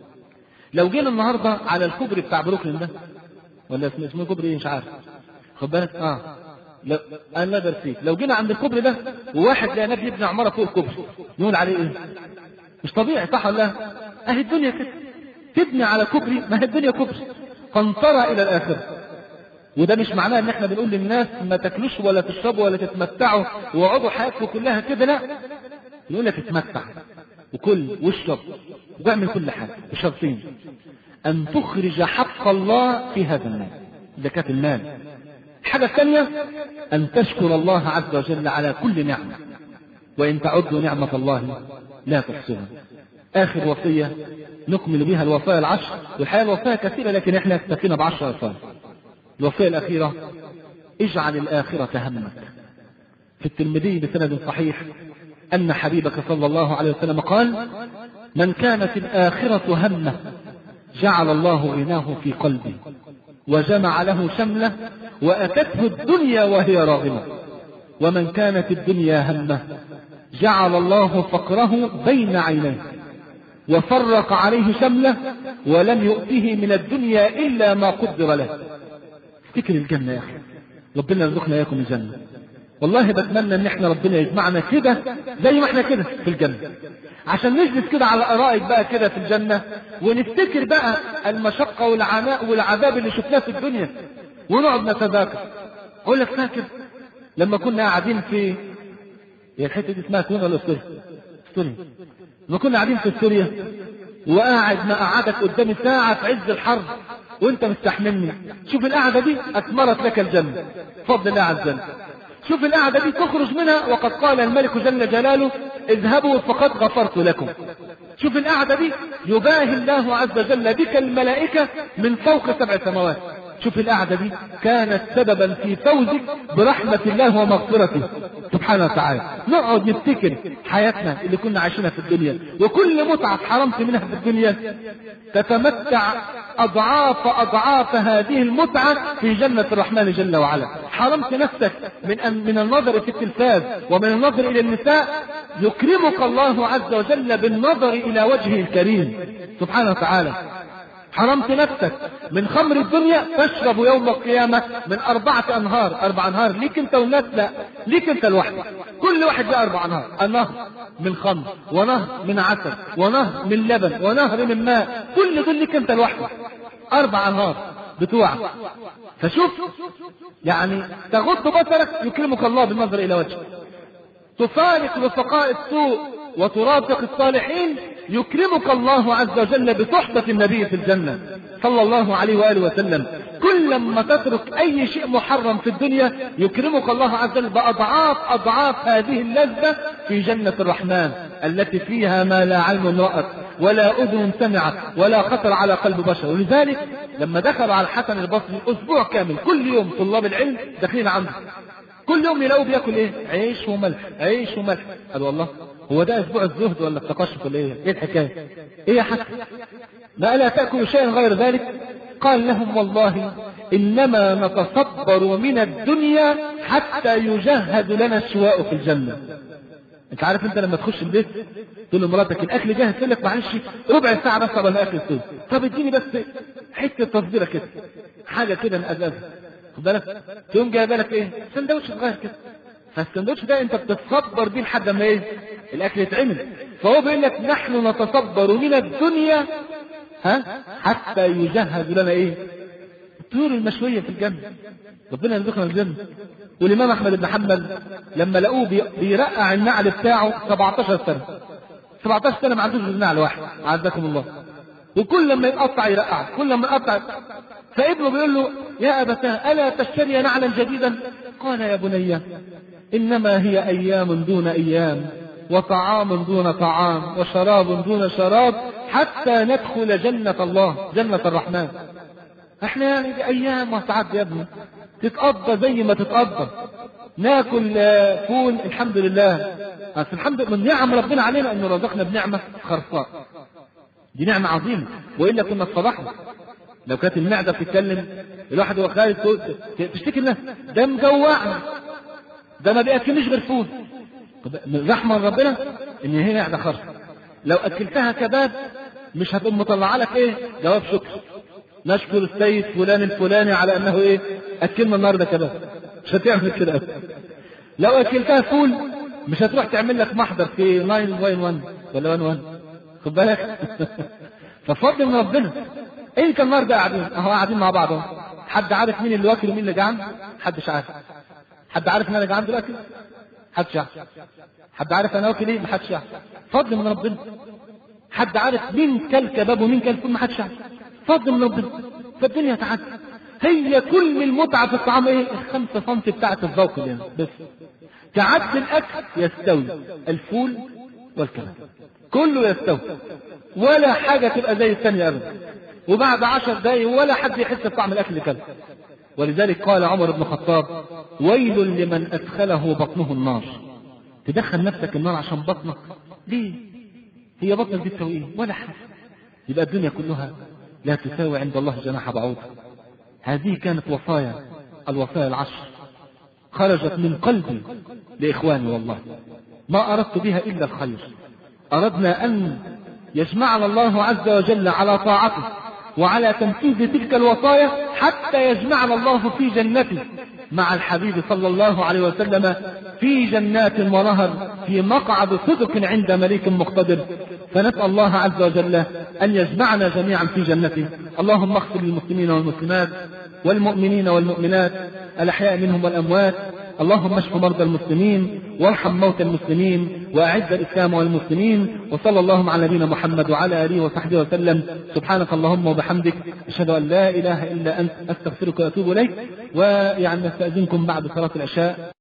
لو جينا النهاردة على الكوبري بتاع بروكلين ده، ولا اسمه اسمه كوبري مش عارف، خد بالك اه لو انا درسيت لو جينا عند الكوبري ده وواحد لقى نبي يبني عمارة فوق الكوبري نقول عليه ايه؟ مش طبيعي، صح ولا لا؟ اهي الدنيا كده، تبني على كوبري، ما هي الدنيا كوبري قنطرة الى الاخره. وده مش معناه ان احنا بنقول للناس ما تاكلوش ولا تشربوا ولا تتمتعوا واقعدوا حياتكم كلها كده، لا، نقول لك اتمتع وكل واشرب واعمل كل حاجه بشرطين: ان تخرج حق الله في هذا المال، زكاة المال. الحاجه الثانيه ان تشكر الله عز وجل على كل نعمه، وان تعدوا نعمه الله لا تحصوها. اخر وصيه نكمل بها الوصايا العشر، والحقيقه الوصايا كثيره لكن احنا اكتفينا بعشر وصايا. الوصية الأخيرة: اجعل الآخرة همك. في الترمذي بسند صحيح أن حبيبك صلى الله عليه وسلم قال: من كانت الآخرة همه جعل الله غناه في قلبه وجمع له شمله وأتته الدنيا وهي راغمة، ومن كانت الدنيا همه جعل الله فقره بين عينيه وفرق عليه شمله ولم يؤته من الدنيا إلا ما قدر له. افتكر الجنة يا أخي، ربنا يرزقنا إياكم الجنة. والله بتمنى ان احنا ربنا يجمعنا كده زي ما احنا كده في الجنة، عشان نجلس كده على الارائك بقى كده في الجنة ونفتكر بقى المشقة والعناء والعذاب اللي شفناه في الدنيا ونقعد نتذاكر. اقول لك فاكر لما كنا قاعدين في هي الحتة دي اسمها كونا ولا سوريا؟ سوريا. لما كنا قاعدين في سوريا وقاعد ما قعدك قدامي ساعة في عز الحر وانت مستحملني، شوف القعدة دي اثمرت لك الجنة بفضل الله عز وجل. شوف القعدة دي تخرج منها وقد قال الملك جل جلاله: اذهبوا فقد غفرت لكم. شوف القعدة دي يباهي الله عز وجل بك الملائكة من فوق سبع سماوات. شوف القعدة دي كانت سببا في فوزك برحمة الله ومغفرته سبحانه وتعالى. نقعد نفتكر حياتنا اللي كنا عايشينها في الدنيا وكل متعة حرمت منها في الدنيا تتمتع أضعاف أضعاف هذه المتعة في جنة الرحمن جل وعلا. حرمت نفسك من أن من النظر في التلفاز ومن النظر إلى النساء، يكرمك الله عز وجل بالنظر إلى وجهه الكريم سبحانه وتعالى. حرمت نفسك من خمر الدنيا، تشرب يوم القيامة من أربعة أنهار. أربع أنهار ليك أنت والناس؟ لا، ليك أنت لوحدك. كل واحد له أربع أنهار: النهر من خمر، ونهر من عسل، ونهر من لبن، ونهر من ماء. كل دول ليك أنت لوحدك، أربع أنهار بتوعك. فشوف يعني تغض بصرك يكرمك الله بالنظر إلى وجهك، تفارق رفقاء السوء وترافق الصالحين، يكرمك الله عز وجل بصحبة النبي في الجنة صلى الله عليه وآله وسلم. كل ما تترك أي شيء محرم في الدنيا يكرمك الله عز وجل بأضعاف أضعاف هذه اللذة في جنة الرحمن التي فيها ما لا عين رأت ولا أذن سمعت ولا خطر على قلب بشر. ولذلك لما دخلوا على الحسن البصري أسبوع كامل كل يوم طلاب العلم داخلين عنده، كل يوم يلاقوا بياكل ايه؟ عيش وملح، عيش وملح. قالوا والله هو ده اسبوع الزهد ولا التقشف ولا ايه؟ ايه الحكايه؟ ايه يا حسن؟ ما الا تاكل شيئا غير ذلك؟ قال لهم: والله انما نتصبر من الدنيا حتى يجهز لنا الشواء في الجنه. انت عارف انت لما تخش البيت تقول لمراتك الاكل جاهز، تقول لك معلش ربع ساعه بس قبل الاكل يستوي، طب اديني بس حته تصبيره كده، حاجه كده نقزقزها، خد بالك، تقوم جايبه لك ايه؟ سندوتش صغير كده. فالسندوتش ده انت بتتصبر بيه لحد ما ايه؟ الاكل يتعمل. فهو بيقول لك: نحن نتصبر من الدنيا ها حتى يجهز لنا ايه؟ الطيور المشويه في الجنه. ربنا يرزقنا الجنه. والامام احمد بن حنبل لما لقوه بيرقع النعل بتاعه سبعتاشر سنه، سبعتاشر سنه ما عندوش نعل واحد عزكم الله، وكل لما يتقطع يرقع، كل لما يقطع. فابنه بيقول له: يا أبتاه ألا تشتري نعلا جديدا؟ قال: يا بني إنما هي أيام دون أيام، وطعام دون طعام، وشراب دون شراب، حتى ندخل جنة الله، جنة الرحمن. احنا يعني دي ايام وساعات يا ابني تتقضى زي ما تتقضى. ناكل فول الحمد لله، بس الحمد لله من نعم ربنا علينا انه رزقنا بنعمة خرصاء، دي نعمة عظيمة، وإلا كنا اتصلحنا. لو كانت المعدة بتتكلم الواحد هو خارج تشتكي الناس ده مجوعنا، ده ما بيأكلنيش غير فول. رحمة ربنا ان هي معدة خرصة، لو اكلتها كباب مش هتقوم مطلع لك ايه جواب شكر، نشكر السيد فلان الفلاني على انه ايه اكلنا النهارده كباب، مش هتعمل كده. لو اكلتها فول مش هتروح تعمل لك محضر في تسعة واحد واحد ولا واحد واحد، خد بالك. ففضل من ربنا. انت النهارده قاعدين اهو قاعدين مع بعض، حد عارف مين اللي واكل ومين اللي جعان؟ محدش عارف. حد عارف ان انا جعان دلوقتي؟ محدش عارف. حد عارف انا واكل ايه؟ محدش عارف. فضل من ربنا. حد عارف مين كل كباب ومين كل فول؟ محدش عارف. فضل من ربنا. فالدنيا تعدي. هي كل المتعه في الطعام ايه؟ الخمسة سنتي بتاعت الذوق دي بس. تعد الاكل يستوي الفول والكباب كله يستوي، ولا حاجه تبقى زي الثانيه ابدا، وبعد عشر دقايق ولا حد يحس بطعم الاكل اللي كله. ولذلك قال عمر بن الخطاب: ويل لمن ادخله بطنه النار. تدخل نفسك النار عشان بطنك؟ ليه؟ هي بطنك دي تسوي ايه؟ ولا حاجه. يبقى الدنيا كلها لا تساوي عند الله جناح بعوض. هذه كانت وصايا، الوصايا العشر خرجت من قلبي لاخواني، والله ما اردت بها الا الخير. اردنا ان يجمعنا الله عز وجل على طاعته وعلى تنفيذ تلك الوصايا، حتى يجمعنا الله في جنته مع الحبيب صلى الله عليه وسلم في جنات ونهر في مقعد صدق عند مليك مقتدر. فنسأل الله عز وجل أن يجمعنا جميعا في جنته. اللهم اغفر للمسلمين والمسلمات والمؤمنين والمؤمنات الأحياء منهم والأموات. اللهم اشف مرضى المسلمين وارحم موتى المسلمين وأعز الإسلام والمسلمين. وصلى الله على نبينا محمد وعلى آله وصحبه وسلم. سبحانك اللهم وبحمدك، أشهد أن لا إله إلا أنت، أستغفرك وأتوب إليك. ويعني نستأذنكم بعد صلاة العشاء.